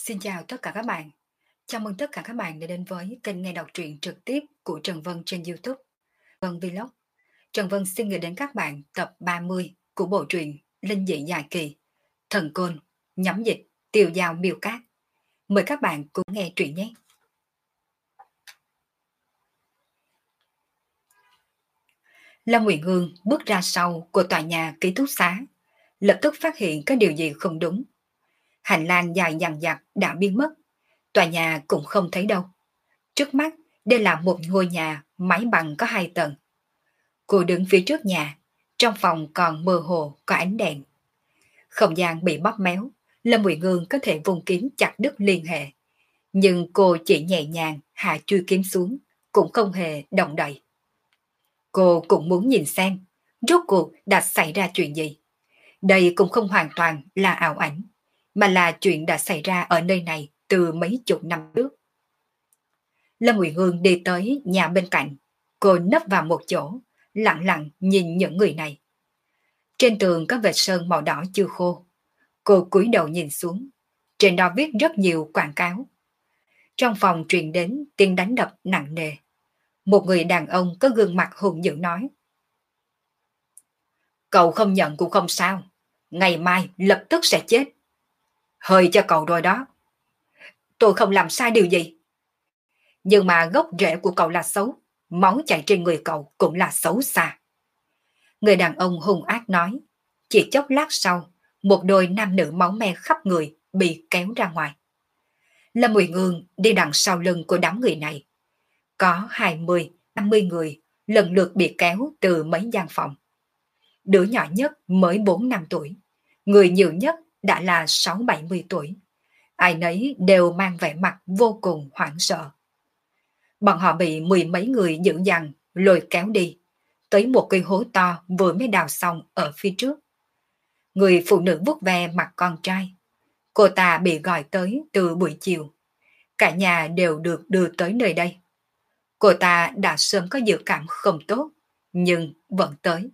Xin chào tất cả các bạn. Chào mừng tất cả các bạn đã đến với kênh nghe đọc truyện trực tiếp của Trần Vân trên YouTube. Vân Vlog. Trần Vân xin gửi đến các bạn tập 30 của bộ truyện Linh dị dài kỳ, Thần Côn, nhóm dịch, Tiều Dao Miêu Cát. Mời các bạn cùng nghe truyện nhé. Lâm Nguyện Hương bước ra sau của tòa nhà ký túc xá, lập tức phát hiện có điều gì không đúng. Hành lang dài dằng dặc đã biến mất, tòa nhà cũng không thấy đâu. Trước mắt, đây là một ngôi nhà mái bằng có 2 tầng. Cô đứng phía trước nhà, trong phòng còn mơ hồ có ánh đèn. Không gian bị bóp méo, Lâm Nguyệt Ngương có thể vùng kiếm chặt đứt liên hệ. Nhưng cô chỉ nhẹ nhàng hạ chui kiếm xuống, cũng không hề động đậy. Cô cũng muốn nhìn xem, rốt cuộc đã xảy ra chuyện gì. Đây cũng không hoàn toàn là ảo ảnh, mà là chuyện đã xảy ra ở nơi này từ mấy chục năm trước. Lâm Nguyệt Hương đi tới nhà bên cạnh, cô nấp vào một chỗ, lặng lặng nhìn những người này. Trên tường có vệt sơn màu đỏ chưa khô. Cô cúi đầu nhìn xuống, trên đó viết rất nhiều quảng cáo. Trong phòng truyền đến tiếng đánh đập nặng nề. Một người đàn ông có gương mặt hung dữ nói: "Cậu không nhận cũng không sao, ngày mai lập tức sẽ chết. Hơi cho cậu rồi đó." "Tôi không làm sai điều gì." "Nhưng mà gốc rễ của cậu là xấu, máu chảy trên người cậu cũng là xấu xa." Người đàn ông hung ác nói. Chỉ chốc lát sau, một đôi nam nữ máu me khắp người bị kéo ra ngoài. Lâm Mùi Ngương đi đằng sau lưng của đám người này. Có 20, 50 người lần lượt bị kéo từ mấy gian phòng. Đứa nhỏ nhất mới 4 năm tuổi, người nhiều nhất đã là 6-70 tuổi. Ai nấy đều mang vẻ mặt vô cùng hoảng sợ. Bọn họ bị mười mấy người dữ dằn lôi kéo đi tới một cây hố to vừa mới đào xong ở phía trước. Người phụ nữ vuốt ve mặt con trai. Cô ta bị gọi tới từ buổi chiều. Cả nhà đều được đưa tới nơi đây. Cô ta đã sớm có dự cảm không tốt, nhưng vẫn tới.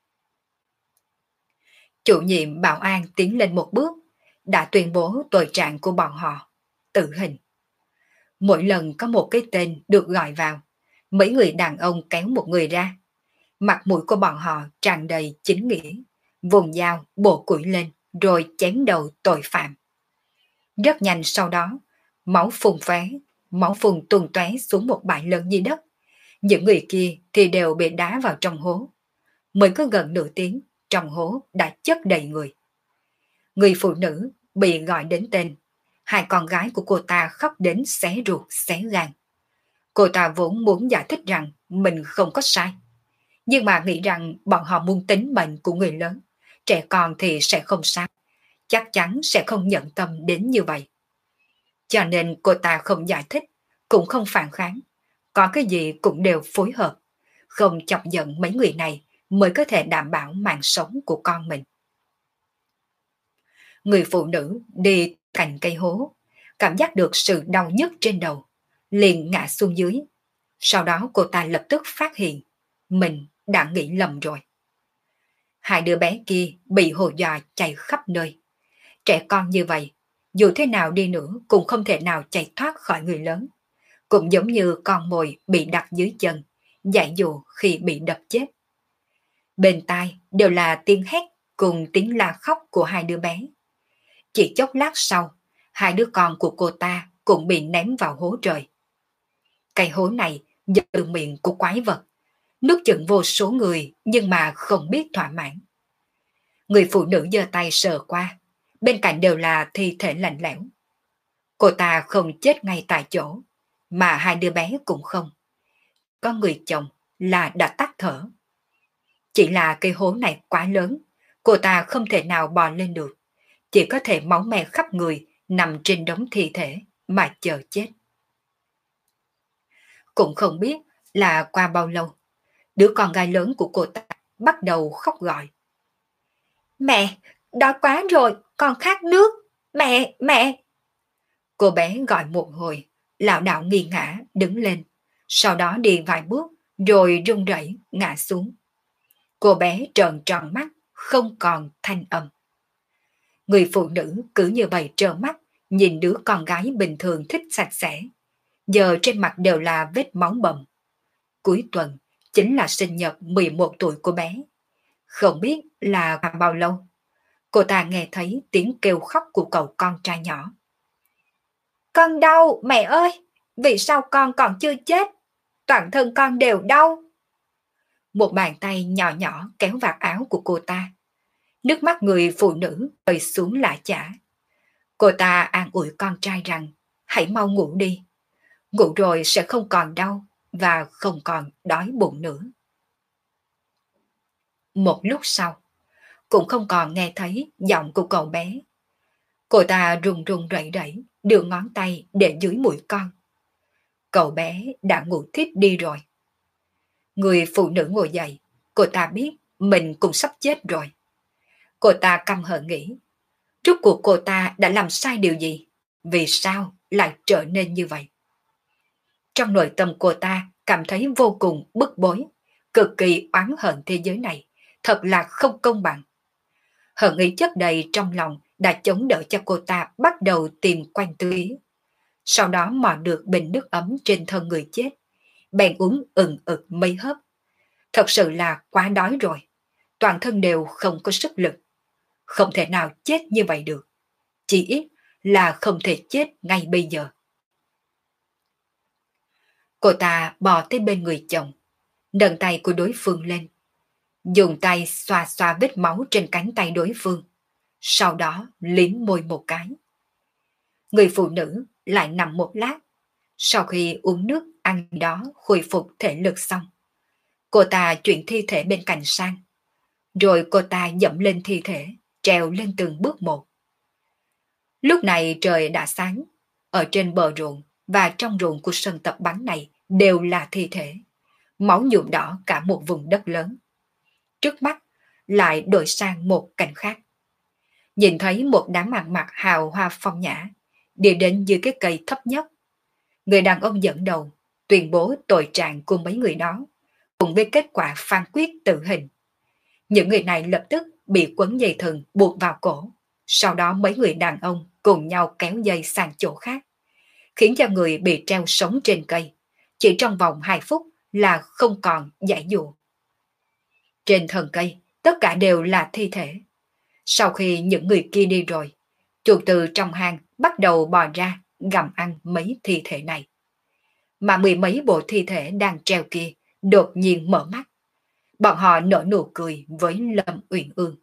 Chủ nhiệm bảo an tiến lên một bước, đã tuyên bố tội trạng của bọn họ: tử hình. Mỗi lần có một cái tên được gọi vào, mấy người đàn ông kéo một người ra. Mặt mũi của bọn họ tràn đầy chính nghĩa, vùng dao bổ củi lên rồi chém đầu tội phạm. Rất nhanh sau đó, máu phun phé, máu phun tuôn tóe xuống một bãi lớn dưới đất. Những người kia thì đều bị đá vào trong hố. Mới có gần nửa tiếng, trong hố đã chất đầy người. Người phụ nữ bị gọi đến tên. Hai con gái của cô ta khóc đến xé ruột xé gan. Cô ta vốn muốn giải thích rằng mình không có sai, nhưng mà nghĩ rằng bọn họ muốn tính mệnh của người lớn, trẻ con thì sẽ không sao, chắc chắn sẽ không nhận tâm đến như vậy. Cho nên cô ta không giải thích, cũng không phản kháng, có cái gì cũng đều phối hợp, không chọc giận mấy người này mới có thể đảm bảo mạng sống của con mình. Người phụ nữ đi cạnh cây hố, cảm giác được sự đau nhức trên đầu, liền ngã xuống dưới. Sau đó cô ta lập tức phát hiện mình đã nghĩ lầm rồi. Hai đứa bé kia bị hù dọa chạy khắp nơi. Trẻ con như vậy, dù thế nào đi nữa cũng không thể nào chạy thoát khỏi người lớn. Cũng giống như con mồi bị đặt dưới chân, dại dụ khi bị đập chết. Bên tai đều là tiếng hét cùng tiếng la khóc của hai đứa bé. Chỉ chốc lát sau, hai đứa con của cô ta cũng bị ném vào hố trời. Cái hố này do từ miệng của quái vật, nuốt chửng vô số người nhưng mà không biết thỏa mãn. Người phụ nữ giơ tay sờ qua, bên cạnh đều là thi thể lạnh lẽo. Cô ta không chết ngay tại chỗ, mà hai đứa bé cũng không. Có người chồng là đã tắt thở. Chỉ là cái hố này quá lớn, cô ta không thể nào bò lên được, chỉ có thể máu me khắp người nằm trên đống thi thể mà chờ chết. Cũng không biết là qua bao lâu, đứa con gái lớn của cô ta bắt đầu khóc gọi: "Mẹ, đói quá rồi, con khát nước, mẹ, mẹ." Cô bé gọi một hồi, lảo đảo nghiêng ngã đứng lên, sau đó đi vài bước rồi run rẩy ngã xuống. Cô bé trợn tròn mắt, không còn thanh âm. Người phụ nữ cứ như vậy trợn mắt nhìn đứa con gái bình thường thích sạch sẽ, giờ trên mặt đều là vết máu bầm. Cuối tuần chính là sinh nhật 11 tuổi của bé. Không biết là bao lâu, cô ta nghe thấy tiếng kêu khóc của cậu con trai nhỏ. Con đau, mẹ ơi! Vì sao con còn chưa chết? Toàn thân con đều đau. Một bàn tay nhỏ nhỏ kéo vạt áo của cô ta. Nước mắt người phụ nữ rơi xuống lã chả. Cô ta an ủi con trai rằng hãy mau ngủ đi. Ngủ rồi sẽ không còn đau và không còn đói bụng nữa. Một lúc sau, cũng không còn nghe thấy giọng của cậu bé. Cô ta run run rẩy rẩy đưa ngón tay để dưới mũi con. Cậu bé đã ngủ thiếp đi rồi. Người phụ nữ ngồi dậy, cô ta biết mình cũng sắp chết rồi. Cô ta căm hận nghĩ, rốt cuộc cô ta đã làm sai điều gì? Vì sao lại trở nên như vậy? Trong nội tâm cô ta cảm thấy vô cùng bức bối, cực kỳ oán hận thế giới này, thật là không công bằng. Hận ý chất đầy trong lòng đã chống đỡ cho cô ta bắt đầu tìm quanh tưới. Sau đó mò được bình nước ấm trên thân người chết, bèn uống ừng ực mấy hớp. Thật sự là quá đói rồi, toàn thân đều không có sức lực. Không thể nào chết như vậy được, chỉ ít là không thể chết ngay bây giờ. Cô ta bò tới bên người chồng, nâng tay của đối phương lên, dùng tay xoa xoa vết máu trên cánh tay đối phương, sau đó liếm môi một cái. Người phụ nữ lại nằm một lát, sau khi uống nước ăn đó khôi phục thể lực xong. Cô ta chuyển thi thể bên cạnh sang, rồi cô ta dẫm lên thi thể, trèo lên từng bước một. Lúc này trời đã sáng, ở trên bờ ruộng và trong ruộng của sân tập bắn này đều là thi thể, máu nhuộm đỏ cả một vùng đất lớn. Trước mắt lại đổi sang một cảnh khác. Nhìn thấy một đám ăn mặc hào hoa phong nhã, đi đến dưới cái cây thấp nhất. Người đàn ông dẫn đầu, tuyên bố tội trạng của mấy người đó, cùng với kết quả phán quyết tử hình. Những người này lập tức bị quấn dây thừng buộc vào cổ, sau đó mấy người đàn ông cùng nhau kéo dây sang chỗ khác, khiến cho người bị treo sống trên cây, chỉ trong vòng 2 phút là không còn giải dụa. Trên thân cây, tất cả đều là thi thể. Sau khi những người kia đi rồi, chuột từ trong hang bắt đầu bò ra gặm ăn mấy thi thể này. Mà mười mấy bộ thi thể đang treo kia đột nhiên mở mắt. Bọn họ nở nụ cười với Lâm Uyển Ương.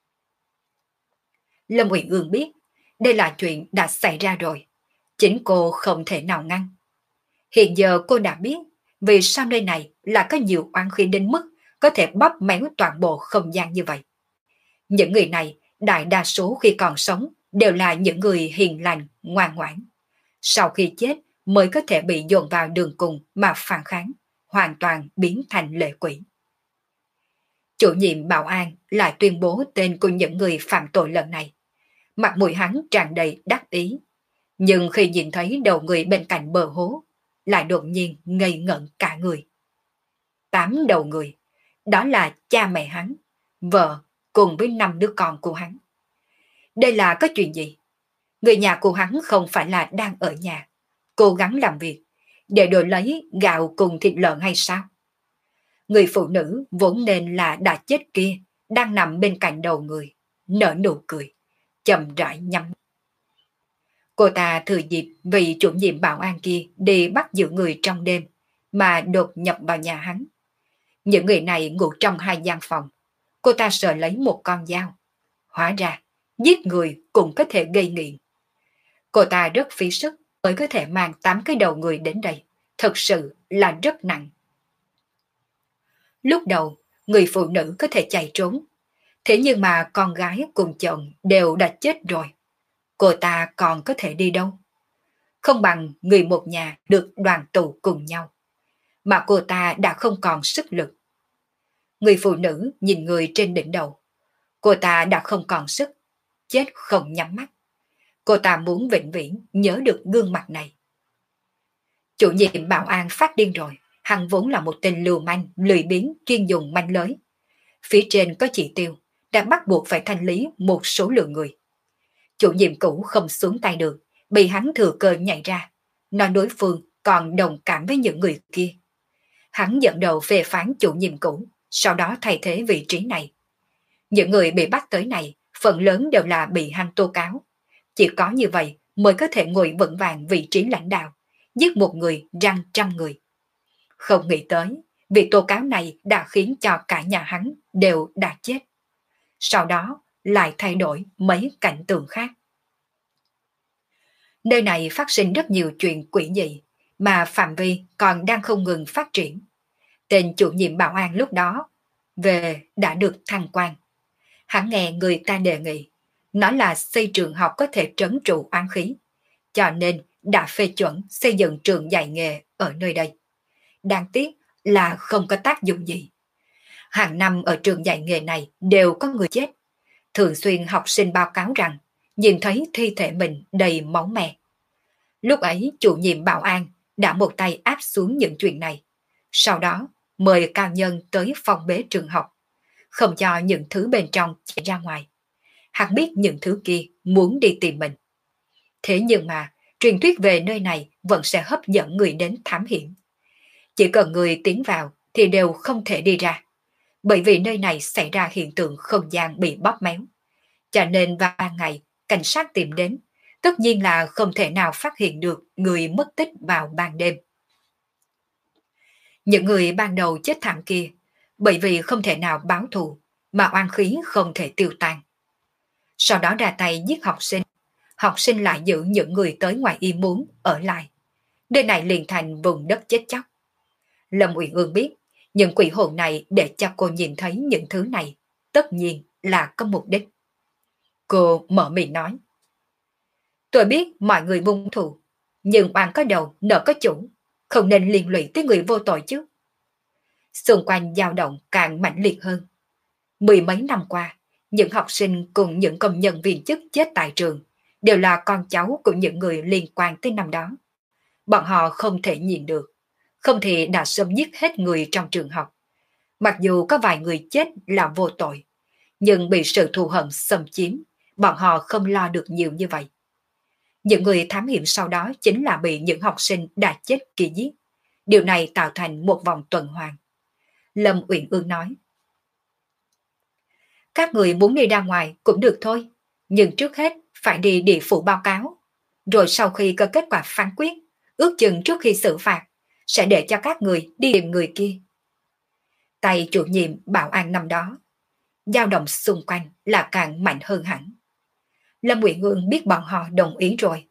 Lâm Uyển Ương biết đây là chuyện đã xảy ra rồi, chính cô không thể nào ngăn. Hiện giờ cô đã biết vì sao nơi này là có nhiều oán khí đến mức có thể bóp méo toàn bộ không gian như vậy. Những người này đại đa số khi còn sống đều là những người hiền lành, ngoan ngoãn. Sau khi chết mới có thể bị dồn vào đường cùng mà phản kháng, hoàn toàn biến thành lệ quỷ. Chủ nhiệm bảo an lại tuyên bố tên của những người phạm tội lần này. Mặt mũi hắn tràn đầy đắc ý. Nhưng khi nhìn thấy đầu người bên cạnh bờ hố, lại đột nhiên ngây ngẩn cả người. 8 đầu người, đó là cha mẹ hắn, vợ cùng với 5 đứa con của hắn. Đây là có chuyện gì? Người nhà của hắn không phải là đang ở nhà, cố gắng làm việc, để đổi lấy gạo cùng thịt lợn hay sao? Người phụ nữ vốn nên là đã chết kia, đang nằm bên cạnh đầu người, nở nụ cười, chậm rãi nhắm. Cô ta thừa dịp vì chủ nhiệm bảo an kia đi bắt giữ người trong đêm, mà đột nhập vào nhà hắn. Những người này ngủ trong 2 gian phòng. Cô ta sợ lấy một con dao. Hóa ra, giết người cũng có thể gây nghiện. Cô ta rất phí sức mới có thể mang 8 cái đầu người đến đây. Thật sự là rất nặng. Lúc đầu, người phụ nữ có thể chạy trốn. Thế nhưng mà con gái cùng chồng đều đã chết rồi. Cô ta còn có thể đi đâu? Không bằng người một nhà được đoàn tụ cùng nhau. Mà cô ta đã không còn sức lực. Người phụ nữ nhìn người trên đỉnh đầu. Cô ta đã không còn sức, chết không nhắm mắt. Cô ta muốn vĩnh viễn nhớ được gương mặt này. Chủ nhiệm bảo an phát điên rồi. Hắn vốn là một tên lưu manh, lười biếng, chuyên dùng manh lới. Phía trên có chỉ tiêu, đã bắt buộc phải thanh lý một số lượng người. Chủ nhiệm cũ không xuống tay được, bị hắn thừa cơ nhảy ra, nói đối phương còn đồng cảm với những người kia. Hắn dẫn đầu phê phán chủ nhiệm cũ, sau đó thay thế vị trí này. Những người bị bắt tới này, phần lớn đều là bị hắn tố cáo. Chỉ có như vậy mới có thể ngồi vững vàng vị trí lãnh đạo, giết một người răng trăm người. Không nghĩ tới, việc tố cáo này đã khiến cho cả nhà hắn đều đã chết. Sau đó lại thay đổi mấy cảnh tượng khác. Nơi này phát sinh rất nhiều chuyện quỷ dị, mà phạm vi còn đang không ngừng phát triển. Tên chủ nhiệm bảo an lúc đó về đã được thăng quan. Hắn nghe người ta đề nghị, nói là xây trường học có thể trấn trụ oán khí, cho nên đã phê chuẩn xây dựng trường dạy nghề ở nơi đây. Đáng tiếc là không có tác dụng gì. Hàng năm ở trường dạy nghề này đều có người chết. Thường xuyên học sinh báo cáo rằng nhìn thấy thi thể mình đầy máu me. Lúc ấy chủ nhiệm bảo an đã một tay áp xuống những chuyện này. Sau đó mời cao nhân tới phòng bế trường học, không cho những thứ bên trong chạy ra ngoài. Hắn biết những thứ kia muốn đi tìm mình. Thế nhưng mà truyền thuyết về nơi này vẫn sẽ hấp dẫn người đến thám hiểm. Chỉ cần người tiến vào thì đều không thể đi ra, bởi vì nơi này xảy ra hiện tượng không gian bị bóp méo. Cho nên vào ban ngày cảnh sát tìm đến, tất nhiên là không thể nào phát hiện được người mất tích vào ban đêm. Những người ban đầu chết thảm kia, bởi vì không thể nào báo thù, mà oan khí không thể tiêu tan. Sau đó ra tay giết học sinh lại giữ những người tới ngoài ý muốn ở lại. Nơi này liền thành vùng đất chết chóc. Lâm Uyển Ương biết, những quỷ hồn này để cho cô nhìn thấy những thứ này, tất nhiên là có mục đích. Cô mở miệng nói. Tôi biết mọi người vung thù, nhưng oan có đầu, nợ có chủ, không nên liên lụy tới người vô tội chứ. Xung quanh dao động càng mãnh liệt hơn. Mười mấy năm qua, những học sinh cùng những công nhân viên chức chết tại trường đều là con cháu của những người liên quan tới năm đó. Bọn họ không thể nhìn được, không thể đã sớm giết hết người trong trường học. Mặc dù có vài người chết là vô tội, nhưng bị sự thù hận xâm chiếm, bọn họ không lo được nhiều như vậy. Những người thám hiểm sau đó chính là bị những học sinh đã chết kia giết. Điều này tạo thành một vòng tuần hoàn. Lâm Uyển Ương nói. Các người muốn đi ra ngoài cũng được thôi, nhưng trước hết phải đi địa phủ báo cáo. Rồi sau khi có kết quả phán quyết, ước chừng trước khi xử phạt, sẽ để cho các người đi tìm người kia. Tay chủ nhiệm bảo an năm đó, dao động xung quanh là càng mạnh hơn hẳn. Lâm Uyển Ương biết bọn họ đồng ý rồi.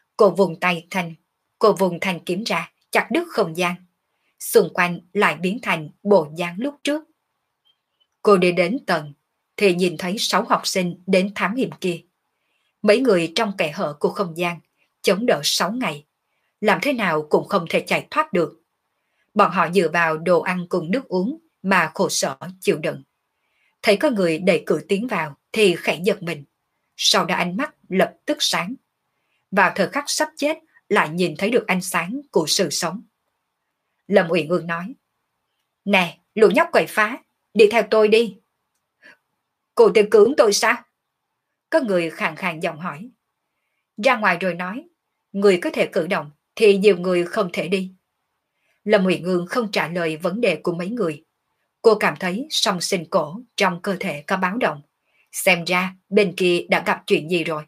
Cô vùng thanh kiếm ra, chặt đứt không gian. Xung quanh lại biến thành bộ dáng lúc trước. Cô đi đến tầng, thì nhìn thấy 6 học sinh đến thám hiểm kia. Mấy người trong kẽ hở của không gian, chống đỡ 6 ngày. Làm thế nào cũng không thể chạy thoát được. Bọn họ dựa vào đồ ăn cùng nước uống mà khổ sở chịu đựng. Thấy có người đẩy cửa tiến vào thì khẽ giật mình. Sau đó ánh mắt lập tức sáng. Vào thời khắc sắp chết lại nhìn thấy được ánh sáng của sự sống. Lâm Uyển Ương nói. Nè, lũ nhóc quậy phá, đi theo tôi đi. Cô tự cưỡng tôi sao? Có người khàn khàn giọng hỏi. Ra ngoài rồi nói, người có thể cử động thì nhiều người không thể đi. Lâm Uyển Ương không trả lời vấn đề của mấy người. Cô cảm thấy song sinh cổ trong cơ thể có báo động. Xem ra bên kia đã gặp chuyện gì rồi.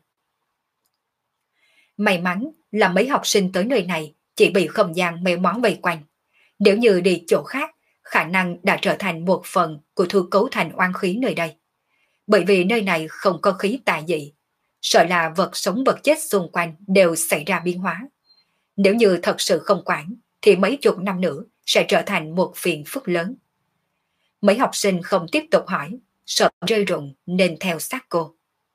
May mắn là mấy học sinh tới nơi này chỉ bị không gian méo mó vây quanh. Nếu như đi chỗ khác, khả năng đã trở thành một phần của thư cấu thành oan khí nơi đây. Bởi vì nơi này không có khí tà dị, sợ là vật sống vật chết xung quanh đều xảy ra biến hóa. Nếu như thật sự không quản, thì mấy chục năm nữa sẽ trở thành một phiền phức lớn. Mấy học sinh không tiếp tục hỏi, sợ rơi rụng nên theo sát cô.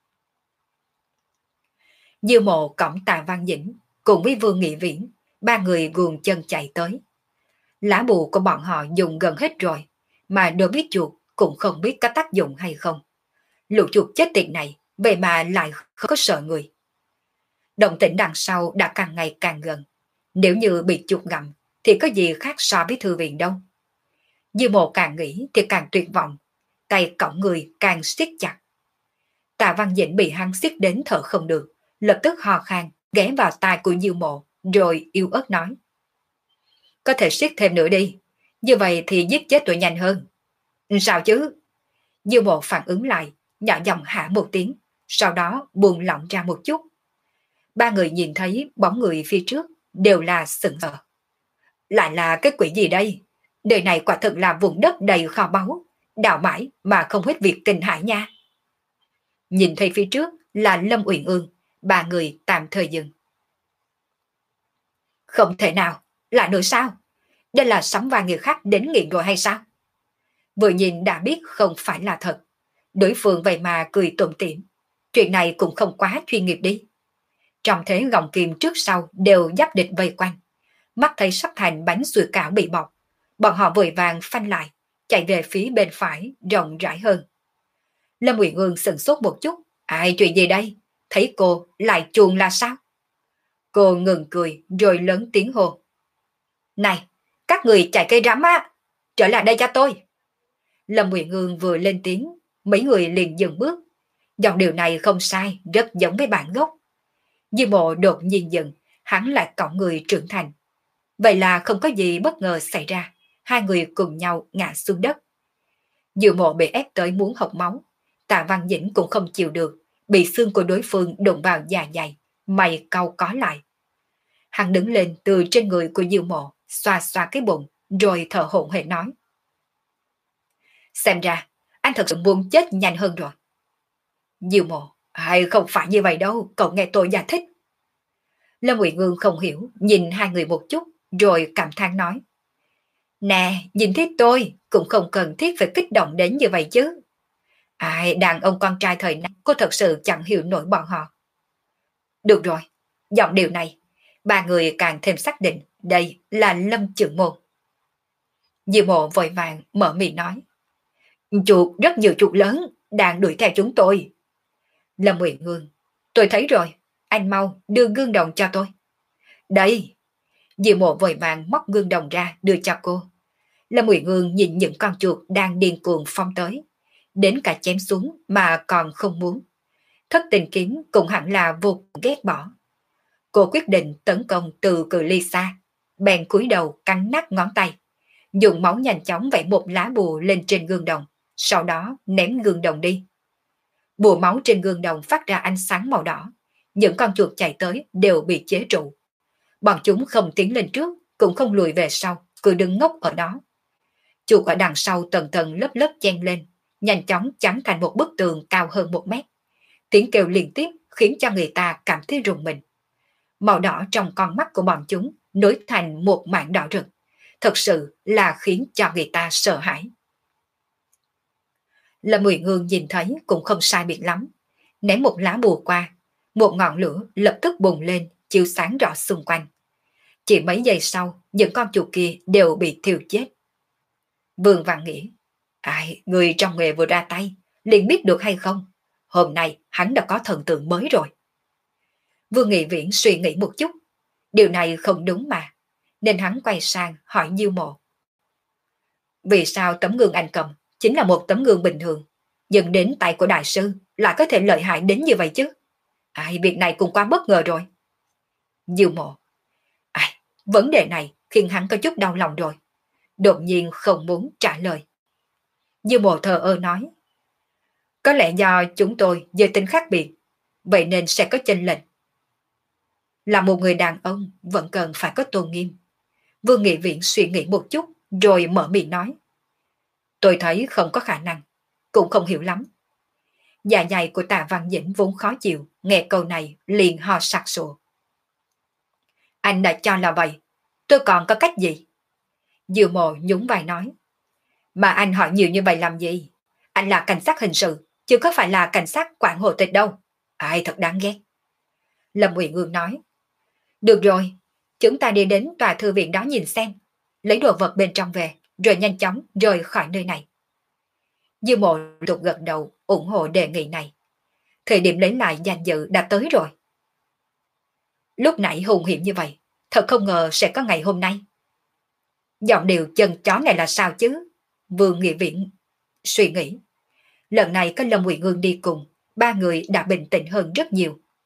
Dư Mộ cõng Tạ Văn Dĩnh cùng với Vương Nghị Viễn, ba người guồng chân chạy tới. Lá bùa của bọn họ dùng gần hết rồi, mà đối biết chuột cũng không biết có tác dụng hay không. Lũ chuột chết tiệt này, vậy mà lại không có sợ người. Động tĩnh đằng sau đã càng ngày càng gần. Nếu như bị chuột gặm, thì có gì khác so với thư viện đâu. Dư Mộ càng nghĩ thì càng tuyệt vọng, tay cõng người càng siết chặt. Tạ Văn Dĩnh bị hắn siết đến thở không được, lập tức ho khan, ghé vào tai của Diêu Mộ, rồi yếu ớt nói. Có thể siết thêm nữa đi, như vậy thì giết chết tụi nhanh hơn. Sao chứ? Diêu Mộ phản ứng lại, nhỏ giọng hả một tiếng, sau đó buông lỏng ra một chút. Ba người nhìn thấy bóng người phía trước đều là sững sờ. Lại là cái quỷ gì đây? Đời này quả thực là vùng đất đầy kho báu, đào mãi mà không hết việc kinh hãi nha. Nhìn thấy phía trước là Lâm Uyển Ương, ba người tạm thời dừng. Không thể nào, là nữa sao? Đây là sắm vai người khác đến nghiện rồi hay sao? Vừa nhìn đã biết không phải là thật. Đối phương vậy mà cười tủm tỉm. Chuyện này cũng không quá chuyên nghiệp đi. Trong thế gọng kìm trước sau đều giáp địch vây quanh. Mắt thấy sắp thành bánh sủi cảo bị bọc. Bọn họ vội vàng phanh lại, chạy về phía bên phải rộng rãi hơn. Lâm Uyển Ương sửng sốt một chút. Ai, chuyện gì đây? Thấy cô lại chuồn là sao? Cô ngừng cười rồi lớn tiếng hô. Này, các người chạy cây rắm á, trở lại đây cho tôi. Lâm Uyển Ương vừa lên tiếng, mấy người liền dừng bước. Dòng điều này không sai, rất giống với bản gốc. Diêu Mộ đột nhiên dừng, hắn lại cõng người trưởng thành. Vậy là không có gì bất ngờ xảy ra, hai người cùng nhau ngã xuống đất. Diêu Mộ bị ép tới muốn hộc máu, Tạ Văn Dĩnh cũng không chịu được, bị xương của đối phương đụng vào dạ dày, mày cau có lại. Hắn đứng lên từ trên người của Diêu Mộ, xoa xoa cái bụng, rồi thở hổn hển nói. Xem ra, anh thật sự muốn chết nhanh hơn rồi. Diêu Mộ, hay không phải như vậy đâu, cậu nghe tôi giải thích. Lâm Uyển Ương không hiểu, nhìn hai người một chút, rồi cảm thán nói. Nè, nhìn thấy tôi, cũng không cần thiết phải kích động đến như vậy chứ. Ai, đàn ông con trai thời nay, cô thật sự chẳng hiểu nổi bọn họ. Được rồi, giọng điều này, ba người càng thêm xác định đây là Lâm Trường Môn. Diêu Mộ vội vàng mở miệng nói. Chuột, rất nhiều chuột lớn, đang đuổi theo chúng tôi. Lâm Uyển Ương, tôi thấy rồi, anh mau đưa gương đồng cho tôi. Đây. Diêu Mộ vội vàng móc gương đồng ra đưa cho cô. Lâm Uyển Ương nhìn những con chuột đang điên cuồng phong tới. Đến cả chém xuống mà còn không muốn. Thất tình kiếm cũng hẳn là vô cùng ghét bỏ. Cô quyết định tấn công từ cự ly xa. Bèn cúi đầu cắn nát ngón tay. Dùng máu nhanh chóng vẽ một lá bùa lên trên gương đồng. Sau đó ném gương đồng đi. Bùa máu trên gương đồng phát ra ánh sáng màu đỏ. Những con chuột chạy tới đều bị chế trụ. Bọn chúng không tiến lên trước, cũng không lùi về sau, cứ đứng ngốc ở đó. Chuột ở đằng sau tầng tầng lớp lớp chen lên, nhanh chóng chắn thành một bức tường cao hơn 1 mét. Tiếng kêu liên tiếp khiến cho người ta cảm thấy rùng mình. Màu đỏ trong con mắt của bọn chúng nối thành một mảng đỏ rực, thật sự là khiến cho người ta sợ hãi. Lâm Uyển Ương nhìn thấy cũng không sai biệt lắm, ném một lá bùa qua, một ngọn lửa lập tức bùng lên, chiếu sáng rõ xung quanh. Chỉ mấy giây sau, những con chuột kia đều bị thiêu chết. Vương Văn nghĩ, ai, người trong nghề vừa ra tay, liền biết được hay không? Hôm nay hắn đã có thần tượng mới rồi. Vương Nghị Viễn suy nghĩ một chút, điều này không đúng mà, nên hắn quay sang hỏi Diêu Mộ. Vì sao tấm gương anh cầm chính là một tấm gương bình thường, nhưng đến tay của đại sư lại có thể lợi hại đến như vậy chứ? Ai, việc này cũng quá bất ngờ rồi. Diêu Mộ, ai, vấn đề này khiến hắn có chút đau lòng rồi. Đột nhiên không muốn trả lời. Diêu Mộ thờ ơ nói. Có lẽ do chúng tôi giới tính khác biệt, vậy nên sẽ có chênh lệch. Là một người đàn ông vẫn cần phải có tôn nghiêm. Vương Nghị Viễn suy nghĩ một chút rồi mở miệng nói. Tôi thấy không có khả năng, cũng không hiểu lắm. Dạ dày của Tạ Văn Dĩnh vốn khó chịu, nghe câu này liền ho sặc sụa. Anh đã cho là vậy, tôi còn có cách gì? Diêu Mộ nhún vai nói. Mà anh hỏi nhiều như vậy làm gì? Anh là cảnh sát hình sự, chứ có phải là cảnh sát quản hộ tịch đâu. Ai, thật đáng ghét. Lâm Uyển Ương nói. Được rồi, chúng ta đi đến tòa thư viện đó nhìn xem, lấy đồ vật bên trong về, rồi nhanh chóng rời khỏi nơi này. Diêu Mộ lục gật đầu ủng hộ đề nghị này. Thời điểm lấy lại danh dự đã tới rồi. Lúc nãy hùng hiểm như vậy, thật không ngờ sẽ có ngày hôm nay. Giọng điệu chân chó này là sao chứ? Vương Nghị Viễn suy nghĩ. Lần này có Lâm Uyển Ương đi cùng, ba người đã bình tĩnh hơn rất nhiều.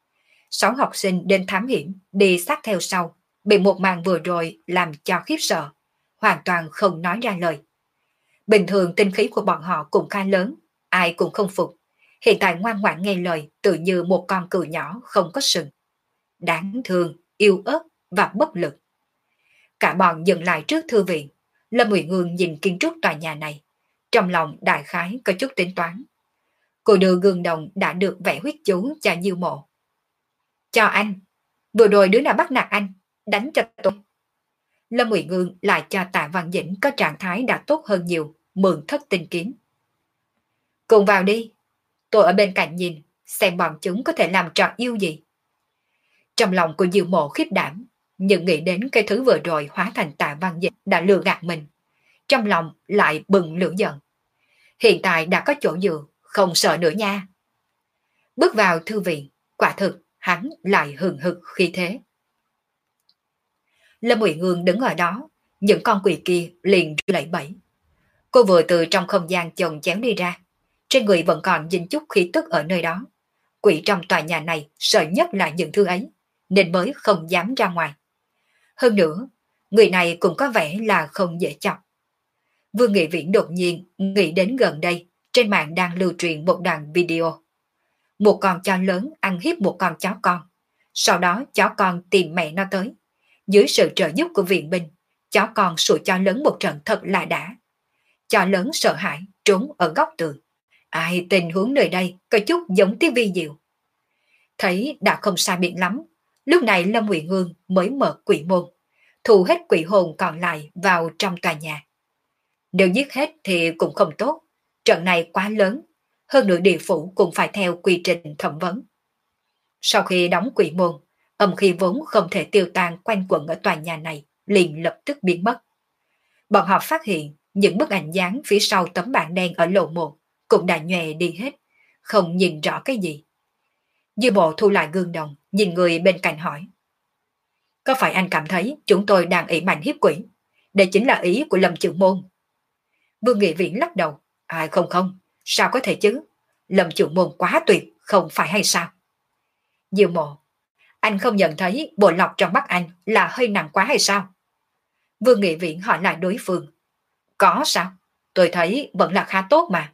6 học sinh đến thám hiểm đi sát theo sau, bị một màn vừa rồi làm cho khiếp sợ, hoàn toàn không nói ra lời. Bình thường tinh khí của bọn họ cũng khá lớn, ai cũng không phục. Hiện tại ngoan ngoãn nghe lời tự như một con cừu nhỏ không có sừng. Đáng thương, yếu ớt và bất lực. Cả bọn dừng lại trước thư viện. Lâm Uyển Ương nhìn kiến trúc tòa nhà này. Trong lòng đại khái có chút tính toán. Cô đưa gương đồng đã được vẽ huyết chú cho Diêu Mộ. Cho anh. Vừa rồi đứa nào bắt nạt anh? Đánh cho tôi. Lâm Uyển Ương lại cho Tạ Văn Dĩnh có trạng thái đã tốt hơn nhiều, mượn thất tinh kiếm. Cùng vào đi. Tôi ở bên cạnh nhìn, xem bọn chúng có thể làm trò yêu gì. Trong lòng của Diêu Mộ khiếp đảm, nhưng nghĩ đến cái thứ vừa rồi hóa thành Tạ Văn Dĩnh đã lừa gạt mình. Trong lòng lại bừng lửa giận. Hiện tại đã có chỗ dựa, không sợ nữa nha. Bước vào thư viện, quả thực hắn lại hừng hực khi thế. Lâm Uyển Ương đứng ở đó, những con quỷ kia liền lẩy bẩy. Cô vừa từ trong không gian chồng chéo đi ra, trên người vẫn còn dính chút khí tức ở nơi đó. Quỷ trong tòa nhà này sợ nhất là những thứ ấy, nên mới không dám ra ngoài. Hơn nữa, người này cũng có vẻ là không dễ chọc. Vương Nghị Viễn đột nhiên nghĩ đến gần đây, trên mạng đang lưu truyền một đoạn video. Một con chó lớn ăn hiếp một con chó con. Sau đó chó con tìm mẹ nó tới. Dưới sự trợ giúp của viện binh, chó con sủa chó lớn một trận thật là đã. Chó lớn sợ hãi, trốn ở góc tường. Ai tình huống nơi đây có chút giống tiếng vi diệu. Thấy đã không sai biệt lắm, lúc này Lâm Uyển Ương mới mở quỷ môn, thu hết quỷ hồn còn lại vào trong tòa nhà. Nếu giết hết thì cũng không tốt, trận này quá lớn, hơn nữa địa phủ cũng phải theo quy trình thẩm vấn. Sau khi đóng quỷ môn, âm khí vốn không thể tiêu tan quanh quẩn ở tòa nhà này liền lập tức biến mất. Bọn họ phát hiện những bức ảnh dán phía sau tấm bảng đen ở lầu 1 cũng đã nhòe đi hết, không nhìn rõ cái gì. Dư Bộ thu lại gương đồng, nhìn người bên cạnh hỏi. Có phải anh cảm thấy chúng tôi đang ỷ mạnh hiếp quỷ? Đây chính là ý của Lâm Trưởng Môn. Vương Nghị Viễn lắc đầu. Ai không không, sao có thể chứ? Lâm Trưởng Môn quá tuyệt, không phải hay sao? Diêu Mộ, anh không nhận thấy bộ lọc trong mắt anh là hơi nặng quá hay sao? Vương Nghị Viễn hỏi lại đối phương. Có sao? Tôi thấy vẫn là khá tốt mà.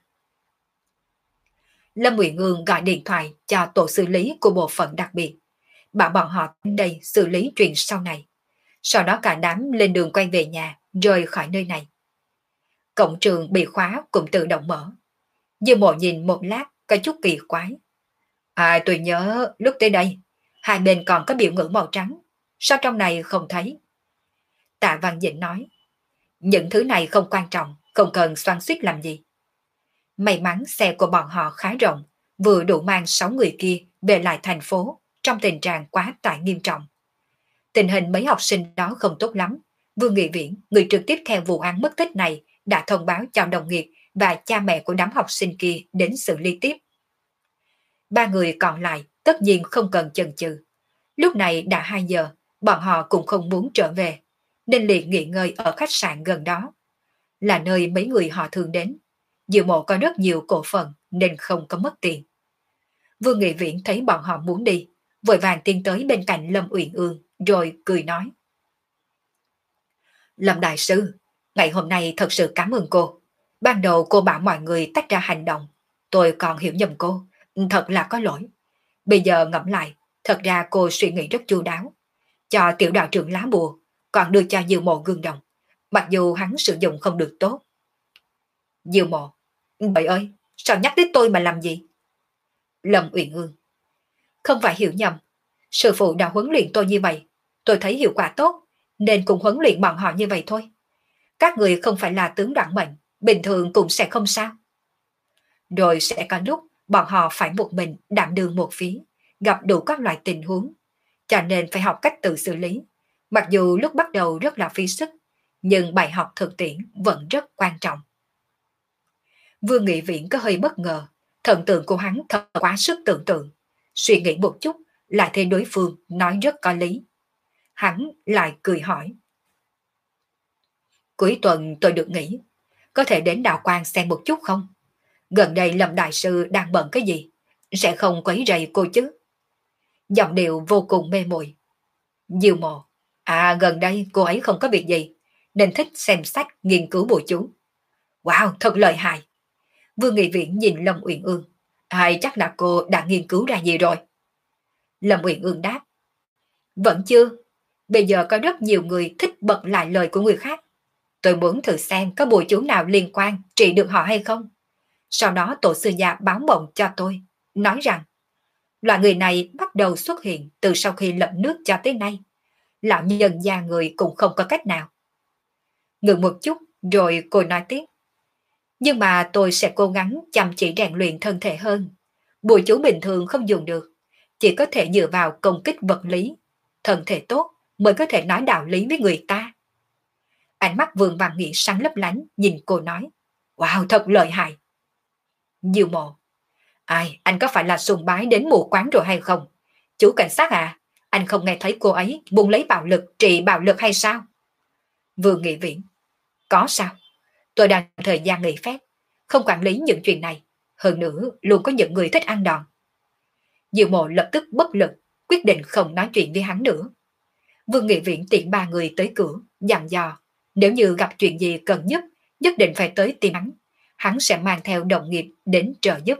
Lâm Uyển Ương gọi điện thoại cho tổ xử lý của bộ phận đặc biệt, bảo bọn họ đến đây xử lý chuyện sau này. Sau đó cả đám lên đường quay về nhà, rời khỏi nơi này. Cổng trường bị khóa cũng tự động mở. Dư Mộ nhìn một lát, có chút kỳ quái. Tôi nhớ lúc tới đây, hai bên còn có biểu ngữ màu trắng, sao trong này không thấy? Tạ Văn Dĩnh nói, những thứ này không quan trọng, không cần xoắn xuýt làm gì. May mắn xe của bọn họ khá rộng, vừa đủ mang 6 người kia về lại thành phố trong tình trạng quá tải nghiêm trọng. Tình hình mấy học sinh đó không tốt lắm. Vương Nghị Viễn, người trực tiếp theo vụ án mất tích này, đã thông báo cho đồng nghiệp và cha mẹ của đám học sinh kia đến xử lý tiếp. 3 người còn lại tất nhiên không cần chần chừ. Lúc này đã 2 giờ, bọn họ cũng không muốn trở về, nên liền nghỉ ngơi ở khách sạn gần đó. Là nơi mấy người họ thường đến. Dư Mộ có rất nhiều cổ phần nên không có mất tiền. Vương Nghị Viễn thấy bọn họ muốn đi, vội vàng tiến tới bên cạnh Lâm Uyển Ương, rồi cười nói. Lâm Đại Sư, ngày hôm nay thật sự cảm ơn cô. Ban đầu cô bảo mọi người tách ra hành động, tôi còn hiểu nhầm cô, thật là có lỗi. Bây giờ ngẫm lại, thật ra cô suy nghĩ rất chu đáo. Cho tiểu đạo trưởng lá bùa, còn đưa cho Dư Mộ gương đồng, mặc dù hắn sử dụng không được tốt. Dư Mộ, trời ơi, sao nhắc đến tôi mà làm gì? Lâm Uyển Ương, không phải hiểu nhầm, sư phụ đã huấn luyện tôi như vậy, tôi thấy hiệu quả tốt, nên cũng huấn luyện bọn họ như vậy thôi. Các người không phải là tướng đoạn mệnh, bình thường cũng sẽ không sao. Rồi sẽ có lúc bọn họ phải một mình đảm đương một phía, gặp đủ các loại tình huống, cho nên phải học cách tự xử lý. Mặc dù lúc bắt đầu rất là phí sức, nhưng bài học thực tiễn vẫn rất quan trọng. Vương Nghị Viễn có hơi bất ngờ, thần tượng của hắn thật quá sức tưởng tượng. Suy nghĩ một chút, lại thấy đối phương nói rất có lý. Hắn lại cười hỏi. Cuối tuần tôi được nghỉ, có thể đến đạo quan xem một chút không? Gần đây Lâm Đại Sư đang bận cái gì? Sẽ không quấy rầy cô chứ? giọng điệu vô cùng mê muội. Diêu Mộ, à gần đây cô ấy không có việc gì, nên thích xem sách nghiên cứu bùa chú. Wow, thật lợi hại. Vương Nghị Viễn nhìn Lâm Uyển Ương. Hay chắc là cô đã nghiên cứu ra gì rồi? Lâm Uyển Ương đáp. Vẫn chưa. Bây giờ có rất nhiều người thích bật lại lời của người khác. Tôi muốn thử xem có bùa chú nào liên quan trị được họ hay không. Sau đó tổ sư gia báo mộng cho tôi, nói rằng loại người này bắt đầu xuất hiện từ sau khi lập nước cho tới nay. Lão nhân gia người cũng không có cách nào. Ngừng một chút rồi cô nói tiếp. Nhưng mà tôi sẽ cố gắng chăm chỉ rèn luyện thân thể hơn. Bùa chú bình thường không dùng được, chỉ có thể dựa vào công kích vật lý. Thân thể tốt mới có thể nói đạo lý với người ta. Ánh mắt Vương Văn Nghị sáng lấp lánh nhìn cô nói. Wow, thật lợi hại. Diêu Mộ, ai, anh có phải là sùng bái đến mù quáng rồi hay không? Chú cảnh sát à, anh không nghe thấy cô ấy muốn lấy bạo lực trị bạo lực hay sao? Vương Nghị Viễn, có sao? Tôi đang thời gian nghỉ phép, không quản lý những chuyện này. Hơn nữa, luôn có những người thích ăn đòn. Diêu Mộ lập tức bất lực, quyết định không nói chuyện với hắn nữa. Vương Nghị Viễn tiện ba người tới cửa, dặn dò. Nếu như gặp chuyện gì cần giúp, nhất định phải tới tìm hắn. Hắn sẽ mang theo đồng nghiệp đến trợ giúp.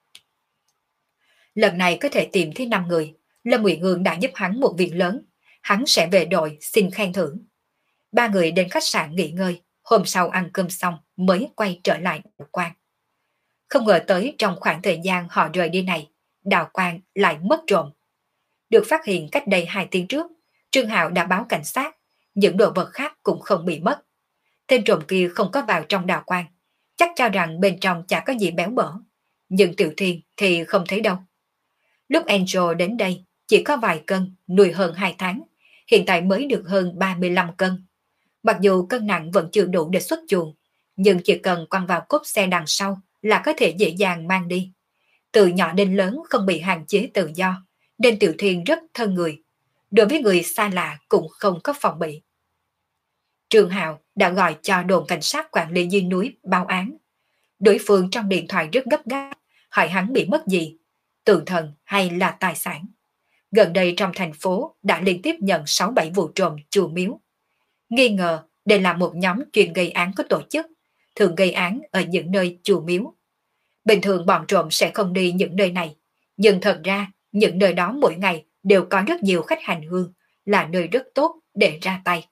Lần này có thể tìm thấy 5 người. Lâm Uyển Ương đã giúp hắn một việc lớn. Hắn sẽ về đội xin khen thưởng. 3 người đến khách sạn nghỉ ngơi. Hôm sau ăn cơm xong mới quay trở lại Đào Quang. Không ngờ tới trong khoảng thời gian họ rời đi này, Đào Quang lại mất trộm. Được phát hiện cách đây 2 tiếng trước, Trương Hạo đã báo cảnh sát, những đồ vật khác cũng không bị mất. Tên trộm kia không có vào trong Đào Quang, chắc cho rằng bên trong chả có gì béo bở. Nhưng Tiểu Thiên thì không thấy đâu. Lúc Angel đến đây, chỉ có vài cân, nuôi hơn 2 tháng, hiện tại mới được hơn 35 cân. Mặc dù cân nặng vẫn chưa đủ để xuất chuồng, nhưng chỉ cần quăng vào cốp xe đằng sau là có thể dễ dàng mang đi. Từ nhỏ đến lớn không bị hạn chế tự do, nên Tiểu Thiên rất thân người. Đối với người xa lạ cũng không có phòng bị. Trương Hạo đã gọi cho đồn cảnh sát quản lý dưới núi báo án. Đối phương trong điện thoại rất gấp gáp, hỏi hắn bị mất gì, tượng thần hay là tài sản. Gần đây trong thành phố đã liên tiếp nhận 6-7 vụ trộm chùa miếu. Nghi ngờ đây là một nhóm chuyên gây án có tổ chức, thường gây án ở những nơi chùa miếu. Bình thường bọn trộm sẽ không đi những nơi này, nhưng thật ra những nơi đó mỗi ngày đều có rất nhiều khách hành hương, là nơi rất tốt để ra tay.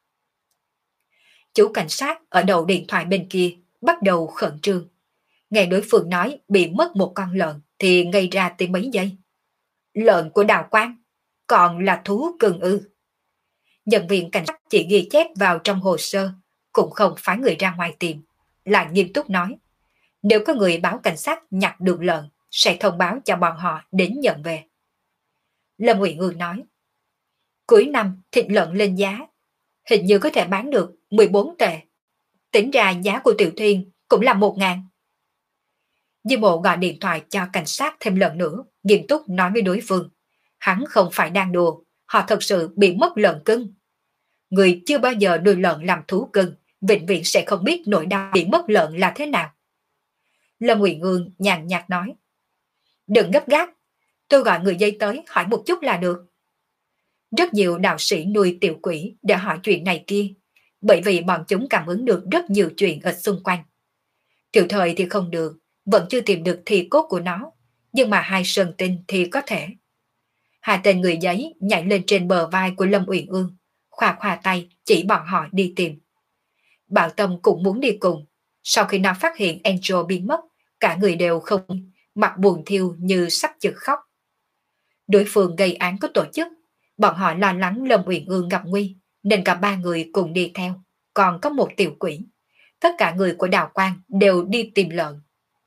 Chú cảnh sát ở đầu điện thoại bên kia bắt đầu khẩn trương. Nghe đối phương nói bị mất một con lợn thì ngây ra tới mấy giây. Lợn của Đào Quang, còn là thú cưng ư? Nhân viên cảnh sát chỉ ghi chép vào trong hồ sơ, cũng không phái người ra ngoài tìm, lại nghiêm túc nói. Nếu có người báo cảnh sát nhặt được lợn, sẽ thông báo cho bọn họ đến nhận về. Lâm Uyển Ương nói, cuối năm thịt lợn lên giá, hình như có thể bán được 14 tệ. Tính ra giá của Tiểu Thiên cũng là 1.000. Di Mộ gọi điện thoại cho cảnh sát thêm lần nữa, nghiêm túc nói với đối phương. Hắn không phải đang đùa, họ thật sự bị mất lợn cưng. Người chưa bao giờ nuôi lợn làm thú cưng, vĩnh viễn sẽ không biết nỗi đau bị mất lợn là thế nào. Lâm Uyển Ương nhàn nhạt nói, đừng gấp gáp, tôi gọi người dây tới hỏi một chút là được. Rất nhiều đạo sĩ nuôi tiểu quỷ để hỏi chuyện này kia, bởi vì bọn chúng cảm ứng được rất nhiều chuyện ở xung quanh. Tiểu Thời thì không được, vẫn chưa tìm được thi cốt của nó, nhưng mà hai sơn tinh thì có thể. Hai tên người giấy nhảy lên trên bờ vai của Lâm Uyển Ương, khoa khoa tay chỉ bọn họ đi tìm. Bảo Tâm cũng muốn đi cùng, sau khi nó phát hiện Angel biến mất, cả người đều không, mặt buồn thiêu như sắp chực khóc. Đối phương gây án có tổ chức, bọn họ lo lắng Lâm Uyển Ương gặp nguy, nên cả 3 người cùng đi theo, còn có một tiểu quỷ. Tất cả người của Đào Quang đều đi tìm lợn.